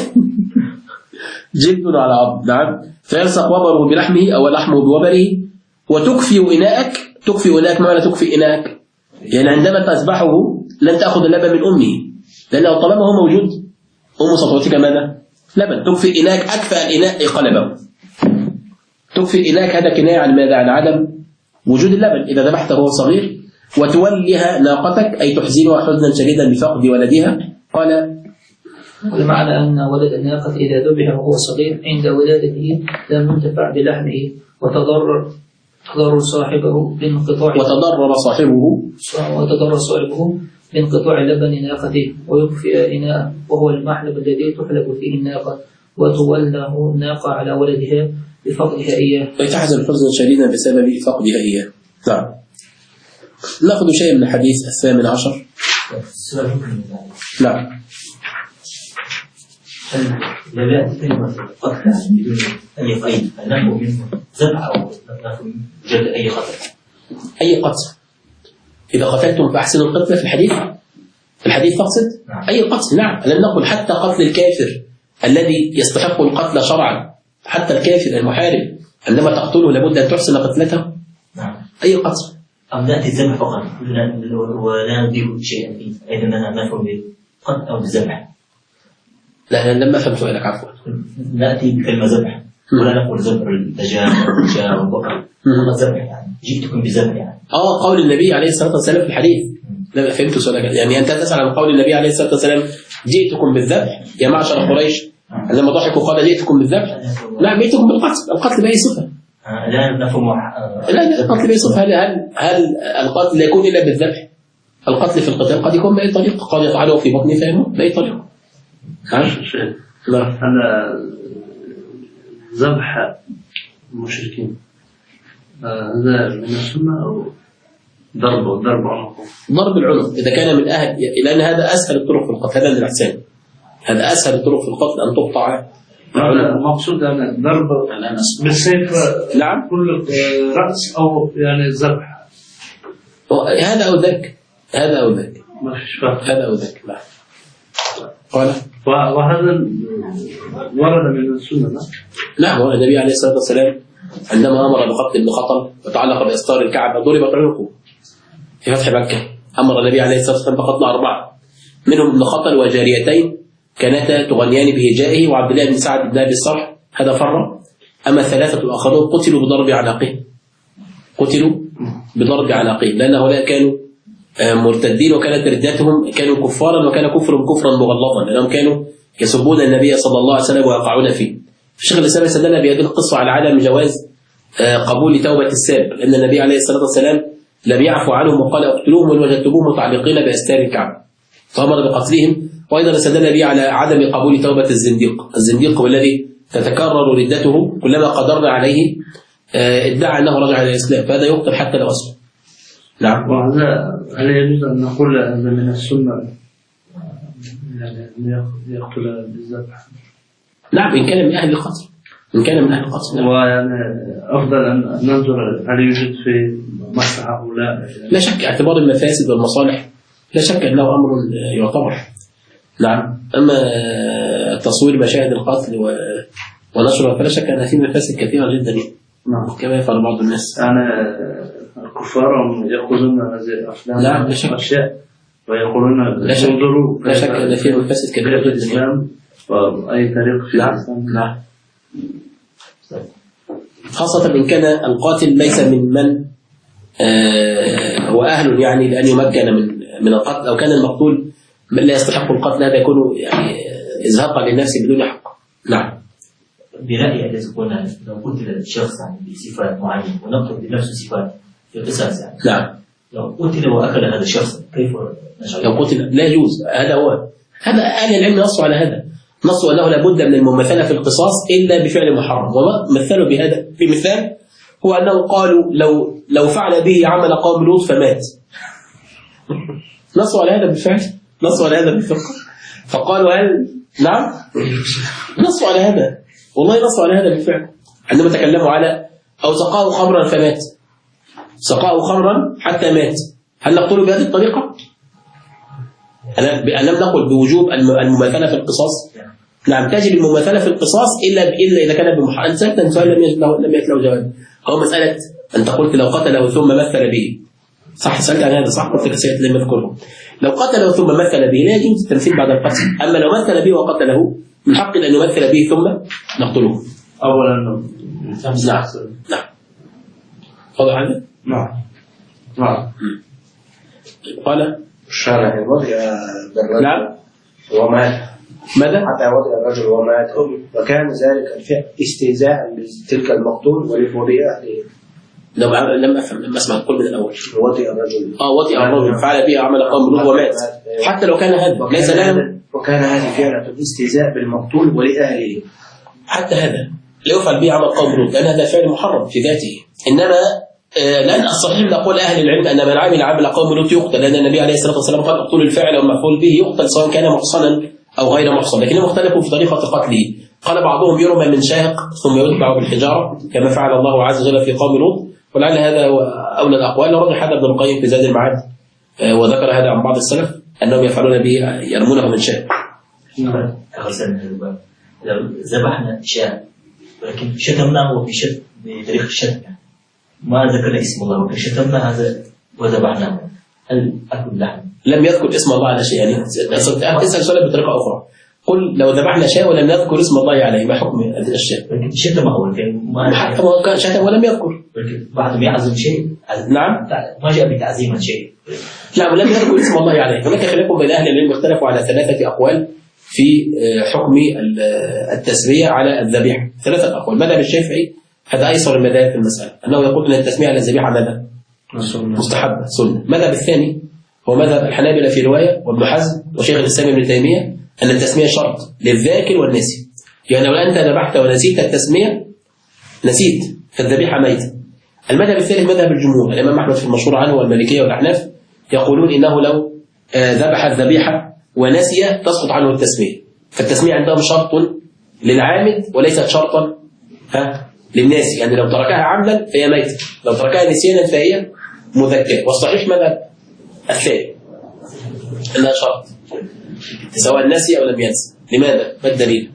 جلد على عظم. نعم. فيلصق وبره بلحمه أو لحمه بوبره. وتكفي إناءك. تكفي إناءك، ما لا تكفي إناءك، يعني عندما تذبحه لن تأخذ اللبن من أمه، لأنه طالما هو موجود أمه ستعطيك ماذا؟ لبن. تكفي إناءك، أكفى الإناء قلبه. تكفي إناءك هذا كناية عن ماذا؟ عن عدم وجود اللبن إذا ذبحته وهو صغير. وتوليها ناقتك أي تحزنها حزنا شديدا بفقد ولدها. قال والمعنى أن ولد الناقة إذا ذبح وهو صغير عند ولادته لم ينتفع بلحمه وتضرر صاحبه بانقطاع لبن ناقته، ويكفي إناء وهو المحلب الذي تحلب فيه الناقة، وتوله الناقة على ولدها بفقدها إياه، ويتحزن حزنا شديدا بسبب فقدها إياه. نعم. نأخذ شيء من الحديث 18. نعم. لا يأتي كلمة قتل بدون أي قيد، نحن منه ذبح أو نحن جد أي قتل. أي قتل. إذا قتلتم فأحسنوا القتل في الحديث. في الحديث فقصد نعم. أي قتل. نعم. لن نقل حتى قتل الكافر الذي يستحق القتل شرعا، حتى الكافر المحارب عندما تقتله لابد أن تحسن قتلته. نعم. أي قتل. أم نأتي الذبح فقط ولا نضيف شيئا فيه، أيضا نفهم بالقتل أو بالذبح. لا لما فهمت سؤالك، عفوا. نأتي بكلمة ذبح ولا نقول ذبح الدجاج والشاة والبقر، ذبح يعني جئتكم بذبح يعني. قول النبي عليه الصلاة والسلام في الحديث. لا فهمت سؤالك، يعني أنت تسأل عن قول النبي عليه الصلاة والسلام جئتكم بالذبح يا معشر قريش، لما ضحكوا قال جئتكم بالذبح. لا، جئتكم بالقتل. القتل بأي صفة؟ لا نفهم. لا، القتل بأي صفة؟ هل القتل لا يكون إلا بالذبح؟ القتل في القتال قد يكون بأي طريقة، قد يطعنه في بطنه فيموت بأي طريقة. لا، أنا ذبح المشركين هذا من السنة أو ضرب عنقه؟ ضرب العنق إذا كان من أهل، لأن هذا أسهل الطرق في القتل، هذا من الإحسان. هذا أسهل الطرق في القتل أن تقطع. المقصود أن ضرب بالسيف. نعم. كل رأس أو يعني ذبح. هذا أو ذاك، هذا أو ذاك، ما فيش فرق. هذا أو ذاك. لا. قال وهذا ورد من السنة. نعم. هو النبي عليه الصلاة والسلام عندما أمر بقتل ابن خطل وتعلق بإستار الكعبة ضربت عنقه في فتح مكة. أمر النبي عليه الصلاة والسلام بقتل 4 منهم ابن خطل وجاريتين كانتا تغنيان بهجائه وعبد الله بن سعد بن أبي الصرح، هذا فر. أما 3 الآخرون قتلوا بضرب عناقهم، قتلوا بضرب عناقهم، لأن هؤلاء كانوا مرتدين وكانت ردتهم، كانوا كفارا وكان كفرهم كفرا مغلظا، لأنهم كانوا يسبون النبي صلى الله عليه وسلم ويقعون فيه. الشيخ الإسلام استدل بهذه القصة على عدم جواز قبول توبة الساب، لأن النبي عليه الصلاة والسلام لم يعفو عنهم وقال اقتلوهم وإن وجدتموهم متعلقين بأستار الكعبة، فأمر بقتلهم. وأيضا استدل به على عدم قبول توبة الزنديق هو الذي تتكرر ردته كلما قدرنا عليه ادعى أنه رجع إلى الإسلام، فهذا يقتل حتى لو أسلم. نعم. وهذا هل يجوز أن نقول هذا من السنة يعني يقتل بالذبح؟ نعم، إن كان من أهل القتل، إن كان من أهل القتل. نعم. ويعني أفضل أن ننظر هل يوجد في مصلحة أو لا. لا شك اعتبار المفاسد والمصالح لا شك أنه أمر يعتبر. نعم. أما تصوير مشاهد القتل ونشرها فلا شك أن فيه مفاسد كثيرة جدا. نعم. كما يفعل بعض الناس. يعني الكفار يأخذون هذه الأفلام. نعم، لا شك. أشياء ويقولون لا شك أن فيه مفاسد كثيرة جدا. الإسلام وأي طريق في الإسلام. نعم. خاصة إن كان القاتل ليس من هو أهل يعني لأن يمكن من القتل، أو كان المقتول من لا يستحق القتل، هذا يكون يعني إزهاقا للنفس بدون حق. نعم. برأيي الذي قلنا لو قتل الشخص يعني بصفات معينة ونقتل بنفس الصفات في القصاص يعني. نعم. لو قتل وأكل هذا الشخص كيف نشعر؟ لو قتل لا يجوز. هذا أهل العلم نصوا على هذا، نصوا أنه لابد من المماثلة في القصاص إلا بفعل محرم، ومثلوا بهذا في مثال هو أنه قالوا لو فعل به عمل قوم لوط فمات. نصوا على هذا بالفعل، نصوا على هذا بالفقه، فقالوا هل نعم نصوا على هذا، والله نصوا على هذا بالفعل عندما تكلموا على أو سقاه خمرا فمات، سقاه خمرا حتى مات، هل نقتله بهذه الطريقة؟ لم نقل بوجوب المماثلة في القصاص. نعم، تجب المماثلة في القصاص إلا إذا كان بمحرم. أنت سألت سؤال لم يأت له جواب، هو مسألة أنت قلت لو قتله ثم مثل به، صح؟ سألت عن هذا صح؟ قلت لك لم يذكره. لو قتله ثم مثل به لا يجوز التمثيل بعد القتل، أما لو مثل به وقتله من حق أن يمثل به ثم نقتله. أولا نعم. نعم. واضح هذا؟ نعم. نعم. قال الشارع وضع بالرجل نعم ومات، ماذا؟ حتى وضع الرجل ومات، وكان ذلك الفعل استهزاء بتلك المقتول وبأهله. لم أفهم، لم أسمع القول من الأول. وضع الرجل وضع الرجل فعل به عمل قوم لوط ومات، حتى لو كان هذا ليس لهم، وكان هذا فعل استهزاء بالمقتول ولأهله، حتى هذا لا يفعل به عمل قوم لوط، لأن هذا فعل محرم في ذاته. إنما لأن الصحيح نقول أهل العلم أن من عمل قوم لوط يقتل، لأن النبي عليه الصلاة والسلام قال اقتلوا الفاعل والمفعول به يقتل سواء كان محصنا أو غير محصن، لكنهم اختلفوا في طريقة قتله. قال بعضهم يرمى من شاهق ثم يتبع بالحجارة كما فعل الله عز وجل في قوم لوط، ولعل هذا هو أولى الأقوال، ورجح هذا ابن القيم في زاد المعاد وذكر هذا عن بعض السلف أنهم يفعلون به يرمونه من شاهق. لو ذبحنا شاة ولكن شتمناه بطريق الشتم، ما ذكر اسم الله ولكن شتمنا هذا وذبحناه، هل أكل لحم؟ لم يذكر اسم الله على شيء، يعني اسأل سؤال بطريقة أخرى، قل لو ذبحنا شاة ولم نذكر اسم الله عليه ما حكم هذه الشاة؟ لكن شتم أول حتى ما كان شتم ولم يذكر، بعضهم يعزم شيء. نعم، ما جاء بتعزيم شيء. لا ولم يذكر اسم الله عليه. هناك خلاف بين أهل العلم، اختلفوا على 3 أقوال في حكم التسمية على الذبيحة. 3 أقوال. مذهب الشافعي هذا أيسر المذاهب في المسألة، أنه يقول أن التسمية على الذبيحة ماذا؟ مستحبة سنة. المذهب الثاني هو مذهب الحنابلة في رواية وابن حزم وشيخ الإسلام ابن تيمية، أن التسمية شرط للذاكر والناسي. يعني لو أنت ذبحت ونسيت التسمية، نسيت، فالذبيحة ميتة. المذهب الثالث مذهب الجمهور، الإمام أحمد في المشهور عنه والمالكية والأحناف يقولون إنه لو ذبح الذبيحة ونسي تسقط عنه التسمية، فالتسمية عندهم شرط للعامد وليست شرطا للناس. يعني لو تركها عمدا فهي ميتة، لو تركها نسيانا فهي مذكرة. والصحيح مذهب الثاني أنها شرط سواء نسي أو لم ينسى. لماذا؟ ما الدليل؟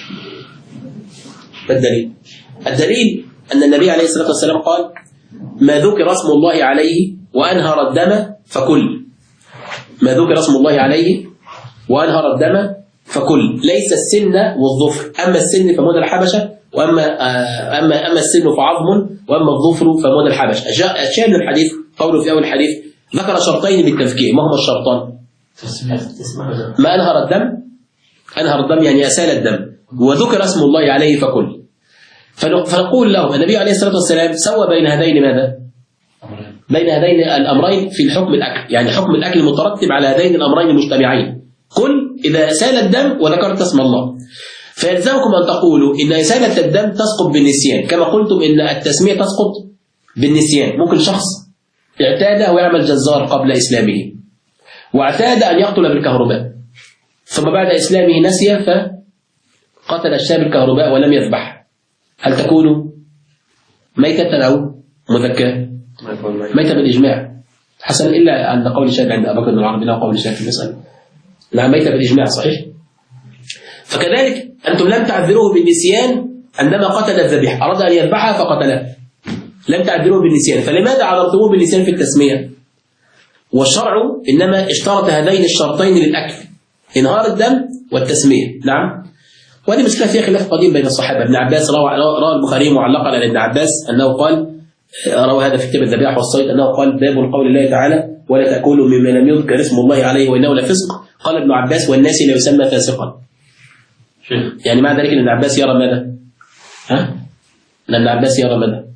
الدليل أن النبي عليه الصلاة والسلام قال: ما ذكر اسم الله عليه وأنهر الدم فكل. ما ذكر اسم الله عليه وأنهر الدم فكل. ليس السن والظفر، أما السن فمدى الحبشة، أما السن فعظم، وأما الظفر فمدى الحبشة. الشاهد من الحديث قوله في أول الحديث ذكر شرطين بالتذكير. ما هما الشرطان؟ ما أنهر الدم يعني أسال الدم، وذكر اسم الله عليه فكل. فنقول له النبي عليه الصلاة والسلام سوى بين هذين ماذا؟ بين هذين الأمرين في الحكم الأكل، يعني حكم الأكل مترتب على هذين الأمرين المجتمعين. كل إذا سال الدم وذكرت اسم الله. فيلزمكم أن تقولوا إن إسالة الدم تسقط بالنسيان، كما قلتم إن التسمية تسقط بالنسيان. ممكن شخص اعتاد ويعمل جزار قبل إسلامه، واعتاد أن يقتل بالكهرباء، ثم بعد إسلامه نسي فقتل الشاب بالكهرباء ولم يذبح، هل تكون ميتة أو مذكرة؟ ميتة بالإجماع حسن، إلا أن قول الشافعي عند أبي بكر بن العربي له قول الشافعي في المسألة. لا، ميتة بالإجماع صحيح. فكذلك أنتم لم تعذروه بالنسيان عندما قتل الذبيحة، أراد أن يذبحها فقتله، لم تعذروه بالنسيان، فلماذا عذرتموه بالنسيان في التسمية؟ والشرع إنما اشترط هذين الشرطين للأكل: إنهار الدم والتسمية. نعم. وهذه مسألة فيها خلاف قديم بين الصحابة. ابن عباس روى البخاري معلقا على ابن عباس أنه قال، روى هذا في كتاب الذبائح والصيد، أنه قال: باب قول الله تعالى: ولا تأكلوا مما لم يذكر اسم الله عليه وإنه لفسق. قال ابن عباس: والناس لا يسمى فاسقا. يعني مع ذلك ابن عباس يرى ماذا؟ ابن عباس يرى ماذا؟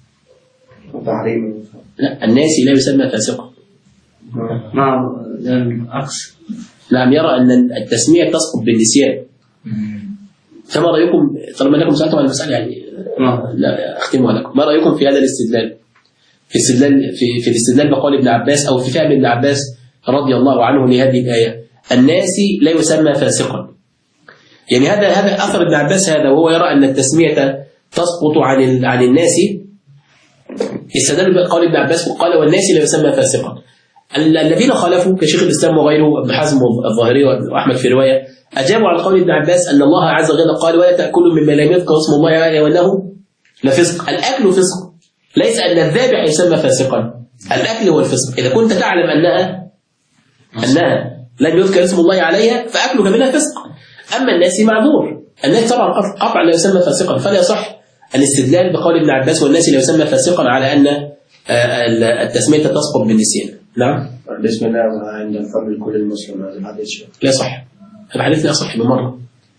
لا، الناس لا يسمى فاسقا. نعم، العكس. نعم، يرى أن التسمية تسقط بالنسيان. فما رأيكم، طالما أنكم سألتم عن المسألة يعني لا أختمها لكم، ما رأيكم في هذا الاستدلال؟ في الاستدلال بقول ابن عباس أو في فهم ابن عباس رضي الله عنه لهذه الآية: الناس لا يسمى فاسقا. يعني هذا أثر ابن عباس هذا، وهو يرى أن التسمية تسقط عن الناس. استدل بقول ابن عباس وقال: والناس لا يسمى فاسقا. الذين خالفوا كشيخ الإسلام وغيره ابن حزم الظاهري وأحمد في رواية أجابوا على قول ابن عباس أن الله عز وجل قال: ولا تأكلوا مما لم يذكر اسم الله عليه وأنه لفسق. الأكل فسق، ليس أن الذابح يسمى فاسقا. الأكل هو الفسق. إذا كنت تعلم أنها لم يذكر اسم الله عليها فأكلك منها فسق. أما الناس معذور، الناس طبعا قطعا لا يسمى فاسقا، فلا يصح الاستدلال بقول ابن عباس: والناس لا يسمى فاسقا على أن التسمية تسقط بالنسيان. نعم. بسم الله عند الفضل لكل المسلم. هذا الحديث لا صح، الحديث لا صح بمرة.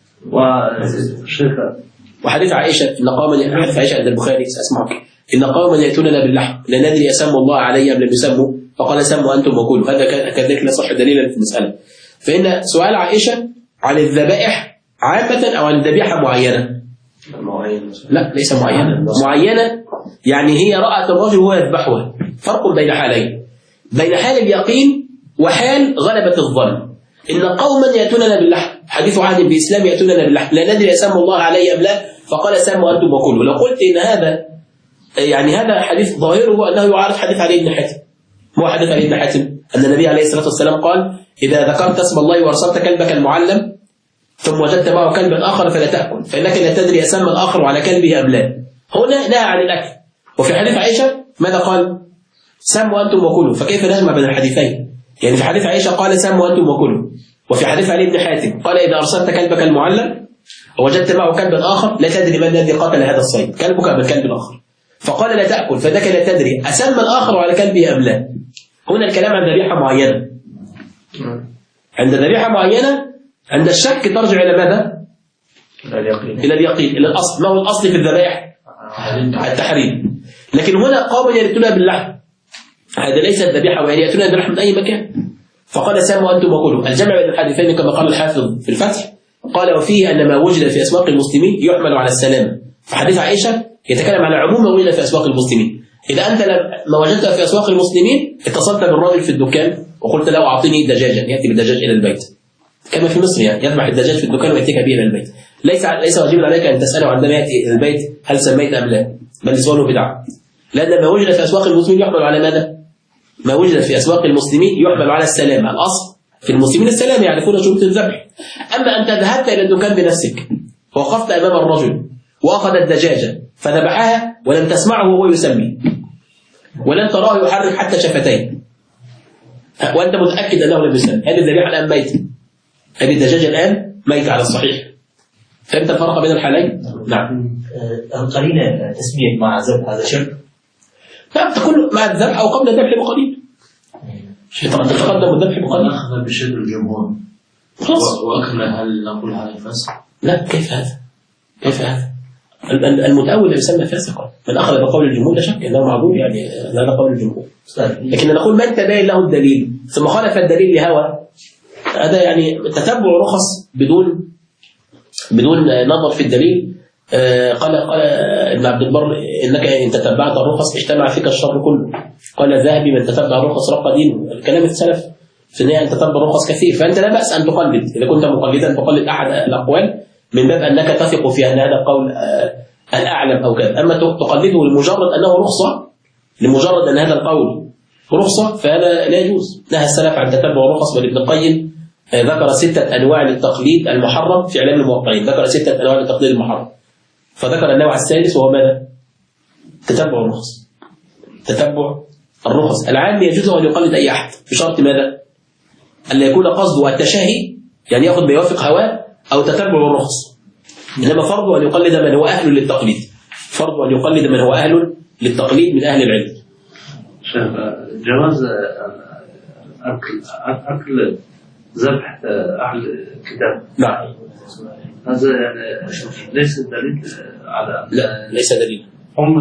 وحديث عائشة إن قوما، حديث عائشة عند البخاري أسمعك: إن قوما يأتوننا باللحم لا ندري أسموا الله عليه أم لم يسموا، فقال: سموا أنتم وكلوا. هذا كذلك لا صح دليلا في المسألة. فإن سؤال عائشة عن الذبائح عامة أو عن ذبيحة معينة؟ لا، ليس معينة يعني هي رأت الرجل وهو يذبحها. فرق بين حالين، بين حال اليقين وحال غلبة الظن. إن قوما يأتوننا باللحم، حديث عهد بإسلام يأتوننا باللحم لا ندري أسموا الله عليه أم لا، فقال: سموا أنتم وكلوا. لو قلت إن هذا حديث ظاهره أنه يعارض حديث علي بن حاتم. هو حديث علي بن حاتم أن النبي عليه الصلاة والسلام قال: إذا ذكرت اسم الله وأرسلت كلبك المعلم ثم وجدت معه كلبا آخر فلا تأكل، فإنك لا تدري أسمى الآخر على كلبه أم لا. هنا نهى عن الأكل. وفي حديث عائشة ماذا قال؟ سموا أنتم وكلوا. فكيف نجمع بين الحديثين؟ يعني في حديث عائشة قال: سموا أنتم وكلوا، وفي حديث علي بن حاتم قال: إذا أرسلت كلبك المعلم ووجدت معه كلبا آخر لا تدري من الذي قتل هذا الصيد، كلبك أم الكلب الآخر. فقال: لا تأكل، فإنك لا تدري أسمى الآخر على كلبه أم لا. هنا الكلام عن ذبيحة معينة. عند ذبيحة معينة عند الشك ترجع إلى ماذا؟ إلى اليقين، إلى الأصل. ما هو الأصل في الذبائح؟ التحريم. لكن هنا قوم يأتون باللحم، هذا ليس الذبيحة، وأن يأتون باللحم من أي مكان. فقال ساموا أنتم وكلوا. الجمع بين الحديثين كما قال الحافظ في الفتح، قال وفيه أن ما وجد في أسواق المسلمين يحمل على السلام. فحديث عائشة يتكلم على عموم ما وجد في أسواق المسلمين. إذا أنت ما وجدت في أسواق المسلمين اتصلت بالراجل في الدكان وقلت له أعطيني دجاجا، يأتي بالدجاج إلى البيت كما في مصر، يعني يذبح الدجاج في الدكان ويأتيك به إلى البيت. ليس واجبا عليك أن تسأله عندما يأتي إلى البيت هل سميت أم لا، بل سؤاله بدعة. لأن ما وجد في أسواق المسلمين يحمل على ماذا؟ ما وجد في أسواق المسلمين يحمل على السلام. الأصل في المسلمين السلام، يعرفون شروط الذبح. أما أنت ذهبت إلى الدكان بنفسك ووقفت أمام الرجل وأخذ الدجاجة فذبحها ولم تسمعه وهو يسمي ولم تراه يحرك حتى شفتين وأنت متأكد أنه لم يسمي، هذه الذبيحة الآن ميتة، هذه الدجاجة الآن ميتة على الصحيح. فهمت الفرق بين الحالين؟ نعم. القرينة تسمية مع ذبح هذا شرك؟ نعم، تكون مع الذبح أو قبل الذبح بقليل. تتقدم الذبح بقليل. أخذ بشد الجمهور خلاص. وأكمل، هل نقول هذا فاسق؟ لا، كيف هذا؟ كيف هذا؟ المتأول لا يسمى فاسقا. من أخذ بقول الجمهور لا شك أنه معذور، يعني هذا قول الجمهور. لكن نقول من تبين له الدليل ثم خالف الدليل لهوى، هذا يعني تتبع رخص بدون نظر في الدليل. قال ابن عبد البر إنك إن تتبعت الرخص اجتمع فيك الشر كله. قال الذهبي من تتبع الرخص رق دينه. الكلام السلف في النهاية أن تتبع الرخص كثير، فأنت لا بأس أن تقلد. إذا كنت مقلدا تقلد أحد الأقوال من باب أنك تثق في أن هذا القول الأعلم أو كذا. أما تقلده لمجرد أنه رخصة، لمجرد أن هذا القول رخصة، فهذا لا يجوز. نهى السلف عن تتبع الرخص. وابن القيم ذكر 6 أنواع للتقليد المحرم في إعلام الموقعين، ذكر 6 أنواع للتقليد المحرم، فذكر النوع السادس وهو ماذا؟ تتبع الرخص. تتبع الرخص العام يجوز أن يقلد أي أحد بشرط ماذا؟ ألا يكون قصده التشهي، يعني يأخذ بيوافق هواه، أو تتبع الرخص. إنما فرض أن يقلد من هو أهل للتقليد، فرض أن يقلد من هو أهل للتقليد من أهل العلم. جواز أكل ذبح أهل الكتاب. نعم. هذا يعني ليس دليل على، لا ليس دليل. هم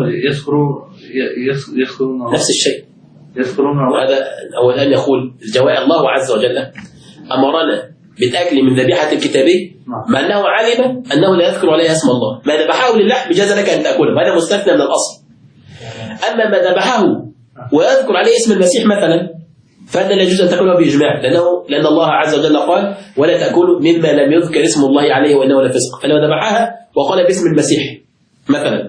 يذكرون نفس الشيء، يذكرون. وهذا هو الآن يقول الجواب الله عز وجل أمرنا بالأكل من ذبيحة الكتابي، مع أنه علم أنه لا يذكر عليها اسم الله. ما ذبحه للحم جاز لك أن تأكله، وهذا مستثنى من الأصل. أما ما ذبحه ويذكر عليه اسم المسيح مثلا فهذا لا يجوز أن تأكله بإجماع، لأن الله عز وجل قال ولا تأكلوا مما لم يذكر اسم الله عليه وإنه لفسق. فلو ذبحها وقال باسم المسيح مثلا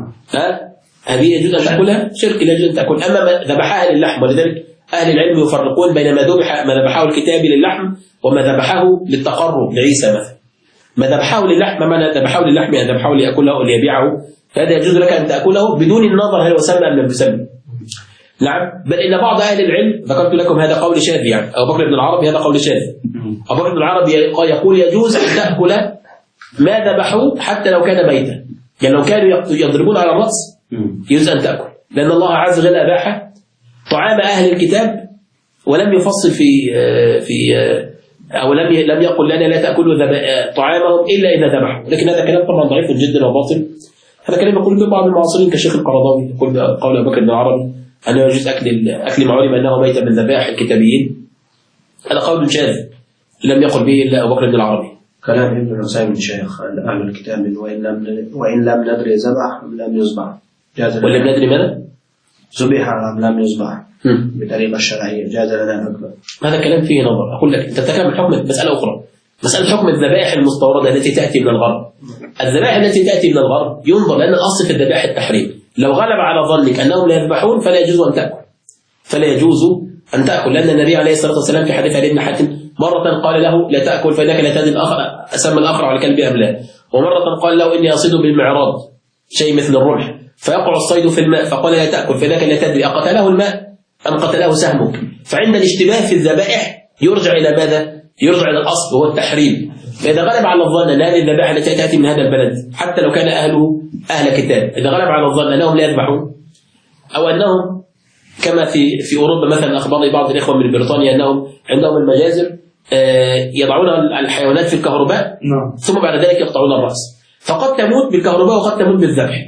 هذه يجوز أن تأكلها، شرك لا يجوز أن تأكل. أما ما ذبحها للحم، ولذلك أهل العلم يفرقون بين ما ذبحه الكتابي للحم وما ذبحه للتقرب لعيسى مثلا. ما ذبحه للحم، ما ذبحه للحم يعني ذبحه ليأكله أو ليبيعه، فهذا يجوز لك أن تأكله بدون النظر هل وسمى أم لم يسمى. نعم. بل إن بعض أهل العلم، ذكرت لكم هذا قول شاذ، يعني أبو بكر بن العربي هذا قول شاذ. أبو بكر بن العربي يقول يجوز أن تأكل ما ذبحوه حتى لو كان ميتا، يعني لو كانوا يضربون على الرأس يجوز أن تأكل، لأن الله عز وجل أباح طعام أهل الكتاب ولم يفصل في أو لم يقل لنا لا تأكلوا طعامهم إلا إذا ذبحوا. لكن هذا كلام طبعا ضعيف جدا وباطل. هذا كلام يقول بعض المعاصرين كالشيخ القرضاوي، يقول قول أبو بكر بن العربي أنه يجوز أكل ما علم أنه ميت من ذبائح الكتابيين. هذا قول شاذ لم يقل به إلا أبو بكر بن العربي. كلام ابن عثيمين الشيخ أهل الكتاب وإن لم ندري ذبح أم لم يذبح، ولم ندري ماذا؟ ذبح أم لم يذبح بطريقة الشرعية جاز لنا أكله. هذا كلام فيه نظر. أقول لك أنت تتكلم حكم مسألة أخرى، مسألة حكم الذبائح المستوردة التي تأتي من الغرب. الذبائح التي تأتي من الغرب ينظر، لأن الأصل في الذبائح التحريم. لو غلب على ظنك أنهم لا يذبحون فلا يجوز أن تأكل، فلا يجوز أن تأكل، لأن النبي عليه الصلاة والسلام في حديث علي بن حاتم مرة قال له لا تأكل فإنك لا تدري أسمى الآخر على الكلب أم لا، ومرة قال له إني أصيد بالمعراض شيء مثل الرمح فيقع الصيد في الماء، فقال لا تأكل فإنك لا تدري أقتله الماء أم قتله سهمك. فعند الاشتباه في الذبائح يرجع إلى ماذا؟ يرجع إلى الأصل وهو التحريم. فإذا غلب على الظن أن هذه الذبائح التي تأتي من هذا البلد حتى لو كان أهله أهل كتاب، إذا غلب على الظن أنهم لا يذبحون أو أنهم كما في أوروبا مثلا أخبرني بعض الإخوة من بريطانيا أنهم عندهم المجازر يضعون الحيوانات في الكهرباء ثم بعد ذلك يقطعون الرأس، فقد تموت بالكهرباء وقد تموت بالذبح،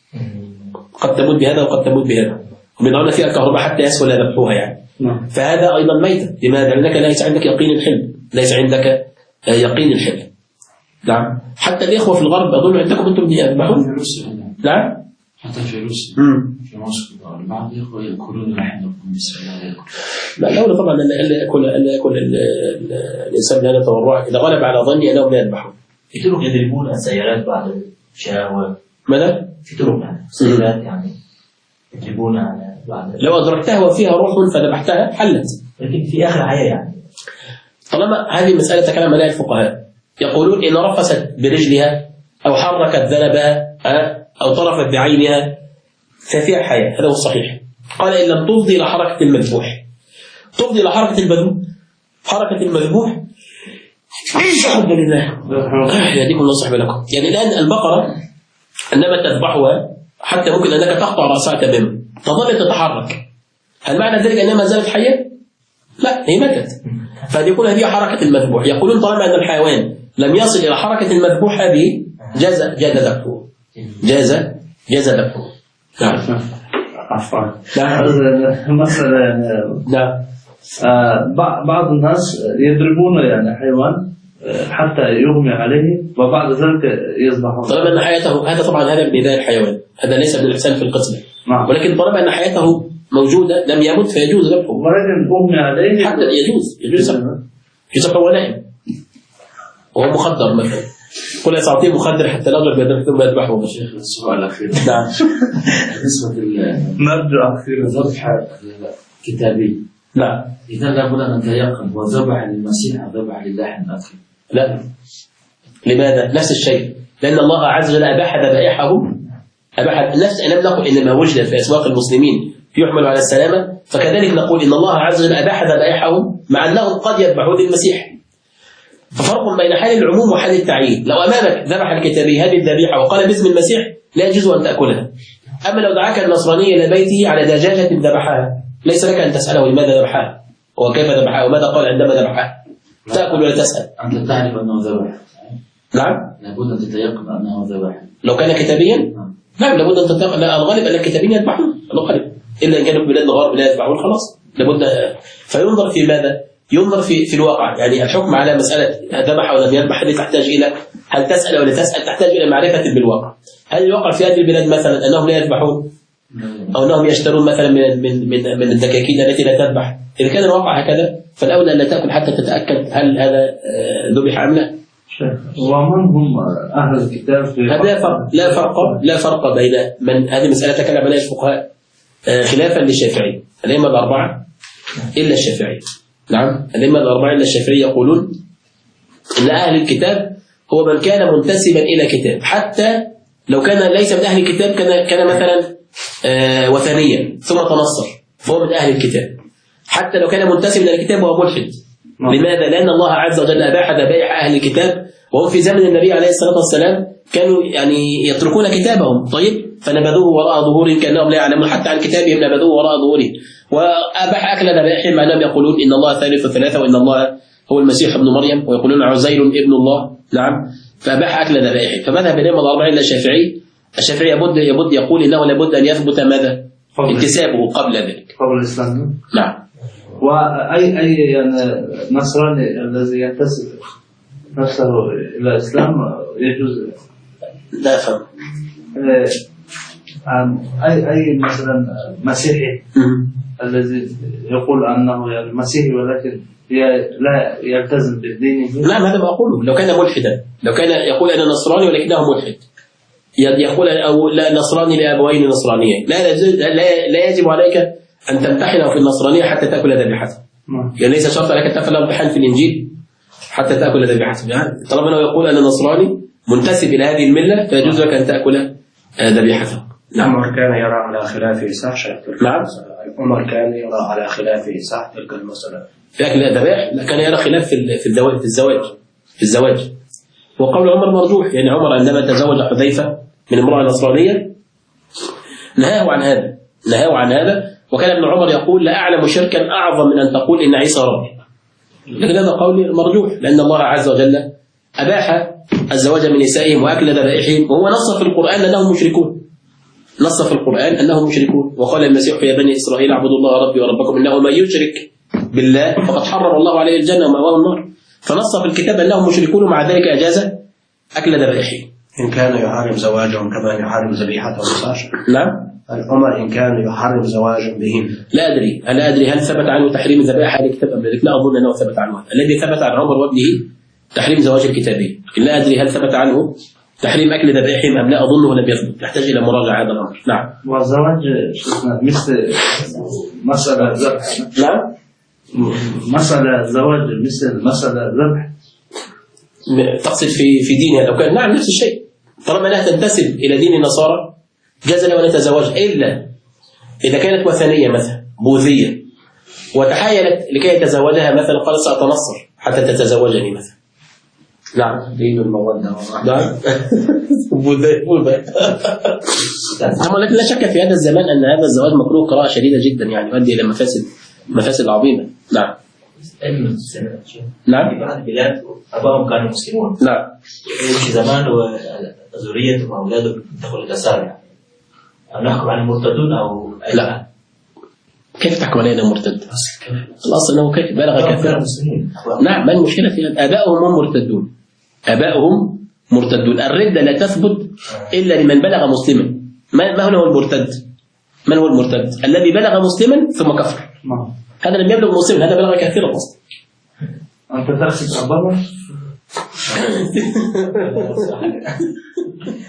قد تموت بهذا وقد تموت بهذا، وبيضعون فيها الكهرباء حتى يسهل ذبحها يعني. فهذا أيضا ميتة. لماذا؟ لأنك ليس عندك يقين الحل، ليس عندك يقين الحل. نعم. حتى الإخوة في الغرب أظن عندكم أنتم يذبحون. نعم. حتى في روسيا في موسكو بعض الإخوة يأكلون لحم الخنزير. لا طبعا ألا يأكل الإنسان بهذا التورع. إذا غلب على ظني أنهم لا يذبحون. في طرق يضربون سيارات بعد الشهوة. ماذا؟ في طرق سيارات يعني يضربون على بعد. لو أدركتها وفيها روح فذبحتها حلت. لكن في آخر حياة يعني. طالما هذه مسألة تكلم عليها الفقهاء يقولون إن رفست برجلها أو حركت ذنبها أو طرفت بعينها ففيها حياة، هذا هو الصحيح. قال إن لم تفضي إلى حركة المذبوح. تفضي إلى حركة المذبوح. حركة المذبوح الحمد لله يهديكم الله صحبه لكم. يعني الآن البقرة عندما تذبحها حتى ممكن أنك تقطع رأسها تماما تظل تتحرك، هل معنى ذلك أنها ما زالت حية؟ لا، هي ماتت. فيقول هذه حركة المذبوح. يقولون طالما أن الحيوان لم يصل إلى حركة المذبوح هذه جاز ذبحه. جاز ذبحه. نعم. عفوا. مثلا نعم. بعض الناس يضربون يعني حيوان حتى يغمي عليه وبعد ذلك يذبحون. طالما أن حياته هذا طبعا هذا من بداية الحيوان، هذا ليس من الإحسان في القتل. نعم. ولكن طالما أن حياته موجودة لم يمت فيجوز ذبحه. ولكن أغمي عليه حتى يذبح وهو نائم وهو مخدر مثلا. قل يستعطيه مخدر حتى لا يضرب يده ثم يذبحه. شيخ السؤال الأخير. نعم. بالنسبة نرجع في الذبح كتابي. نعم. إذا لابد أن نتيقن وذبح للمسيح أو ذبح لله الآخر. لا. لماذا؟ نفس الشيء. لأن الله عز وجل أباح ذبائحهم. أباح نفس أن نقول إن ما وجد في أسواق المسلمين يحمل على السلامة، فكذلك نقول إن الله عز وجل أباح ذبائحهم مع أنهم قد يذبحون للمسيح. ففرق بين حال العموم وحال التعيين. لو أمامك ذبح الكتابي هذه الذبيحة وقال باسم المسيح لا يجوز أن تأكلها. أما لو دعاك النصراني إلى بيته على دجاجة ذبحها ليس لك أن تسأله لماذا ذبحها وكيف ذبحها وماذا قال عندما ذبحها، تأكل ولا تسأل. أنت تعرف أنه ذبح. نعم. لابد أن تتيقن أنه ذبح. لو كان كتابيا نعم لابد أن تتيقن. الغالب أن الكتابين يذبحون، الغالب إلا إن كانوا في بلاد الغرب لا يذبحون خلاص لابد. فينظر في ماذا؟ ينظر في الواقع. يعني الحكم على مسألة ذبح أو لم يذبح هذه تحتاج إلى هل تسأل أو لا تسأل، تحتاج إلى معرفة بالواقع. هل الواقع في هذه البلاد مثلا أنهم لا يذبحون أو أنهم يشترون مثلا من الدكاكين التي لا تذبح؟ إذا كان الواقع هكذا فالأولى أن لا تأكل حتى تتأكد هل هذا ذبح أم لا. ومن هم أهل الكتاب؟ لا فرق بين من. هذه مسألة تكلم عليها الفقهاء خلافا للشافعي. الأئمة الأربعة إلا الشافعي. نعم. الأئمة الأربعة إلا الشافعي يقولون أن أهل الكتاب هو من كان منتسبا إلى كتاب، حتى لو كان ليس من أهل الكتاب كان مثلا وثنيا ثم تنصر فهو من أهل الكتاب، حتى لو كان منتسبا إلى الكتاب وهو ملحد. لماذا؟ لأن الله عز وجل أباح ذبائح أهل الكتاب وهم في زمن النبي عليه الصلاة والسلام كانوا يعني يتركون كتابهم. طيب فنبذوه وراء ظهورهم كأنهم لا يعلمون، حتى عن كتابهم نبذوه وراء ظهورهم. وأباح أكل ذبائحهم مع أنهم يقولون إن الله ثالث ثلاثة وإن الله هو المسيح ابن مريم ويقولون عزير ابن الله. نعم. فأباح أكل ذبائحهم. فمذهب الأئمة الأربعة إلا الشافعي يبد يقول إنه لابد أن يثبت ماذا؟ انتسابه قبل ذلك. قبل الإسلام. نعم. وأي يعني نصراني الذي ينتسب نفسه إلى الإسلام يجوز. لا فهم. أي مثلا مسيحي الذي يقول أنه يعني مسيحي ولكن لا يلتزم بالدين. نعم هذا ما أقوله. لو كان ملحدا، لو كان يقول أنا نصراني ولكنه ملحد، يقول أو لا نصراني لأبوين نصرانيين، لا يجب عليك أن تمتحنه في النصرانية حتى تأكل ذبيحته. يعني ليس شرط عليك أن تفعل امتحان في الإنجيل حتى تأكل ذبيحته. يعني طالما أنه يقول أنا نصراني منتسب إلى هذه الملة فيجوز لك أن تأكل ذبيحته. نعم. عمر كان يرى على خلافه صح. نعم. عمر كان يرى على خلافه صح تلك المسألة في أكل الذبائح. لا كان يرى خلاف في الزواج. وقول عمر مرجوح. يعني عمر عندما تزوج حذيفة من امرأة نصرانية نهاه عن هذا وكان ابن عمر يقول لا أعلم شركا أعظم من أن تقول إن عيسى ربي. لكن هذا قول مرجوح، لأن الله عز وجل أباح الزواج من نسائهم وأكل ذبائحهم، وهو نص في القرآن أنهم مشركون. نص في القرآن أنهم مشركون. وقال المسيح يا بني إسرائيل اعبدوا الله ربي وربكم إنه من يشرك بالله فقد حرم الله عليه الجنة ومأواه النار. فنص في الكتاب أنهم مشركون، ومع ذلك أجاز أكل ذبائحهم. إن كان يحرم زواجهم كما يحرم ذبيحتهم صح؟ نعم. العمر إن كان يحرم زواجهم بهم. لا أدري هل ثبت عنه تحريم الذبائح على الكتاب أم لا؟ لا أظن أنه ثبت عنه. الذي ثبت عن عمر وابنه تحريم زواج الكتابين، لكن لا أدري هل ثبت عنه تحريم أكل ذبائحهم أم لا. أظنه لم يثبت، يحتاج إلى مراجعة هذا الأمر. نعم. والزواج مثل مسألة ذبح. نعم. مسألة زواج مثل مسألة ذبح. تقصد في دينها لو كان؟ نعم نفس الشيء، طالما لا تنتسب إلى دين النصارى جاز له أن يتزوج، إلا إذا كانت وثنية مثلا بوذية وتحايلت لكي يتزوجها مثلا قال سأتنصر حتى تتزوجني مثلا. نعم. دين المودة. نعم. لكن لا شك في هذا الزمان أن هذا الزواج مكروه كراهة شديدة جدا، يعني يؤدي إلى مفاسد عظيمة. نعم. نعم. في بعض البلاد أبائهم كانوا مسلمون. نعم. في زمان وذريتهم وأولادهم دخلوا الأسارة. نحكم على المرتدون أو لا. كيف تحكم علينا مرتد؟ الأصل أنه كيف بلغ كافرا. نعم. ما المشكلة في آبائهم هم مرتدون. آبائهم مرتدون. الردة لا تثبت إلا لمن بلغ مسلما. ما هو المرتد؟ من هو المرتد؟ الذي بلغ مسلما ثم كفر. هذا لم يبلغ مسلما، هذا بلغ كافرا أصلا. أنت تقصد أبابا؟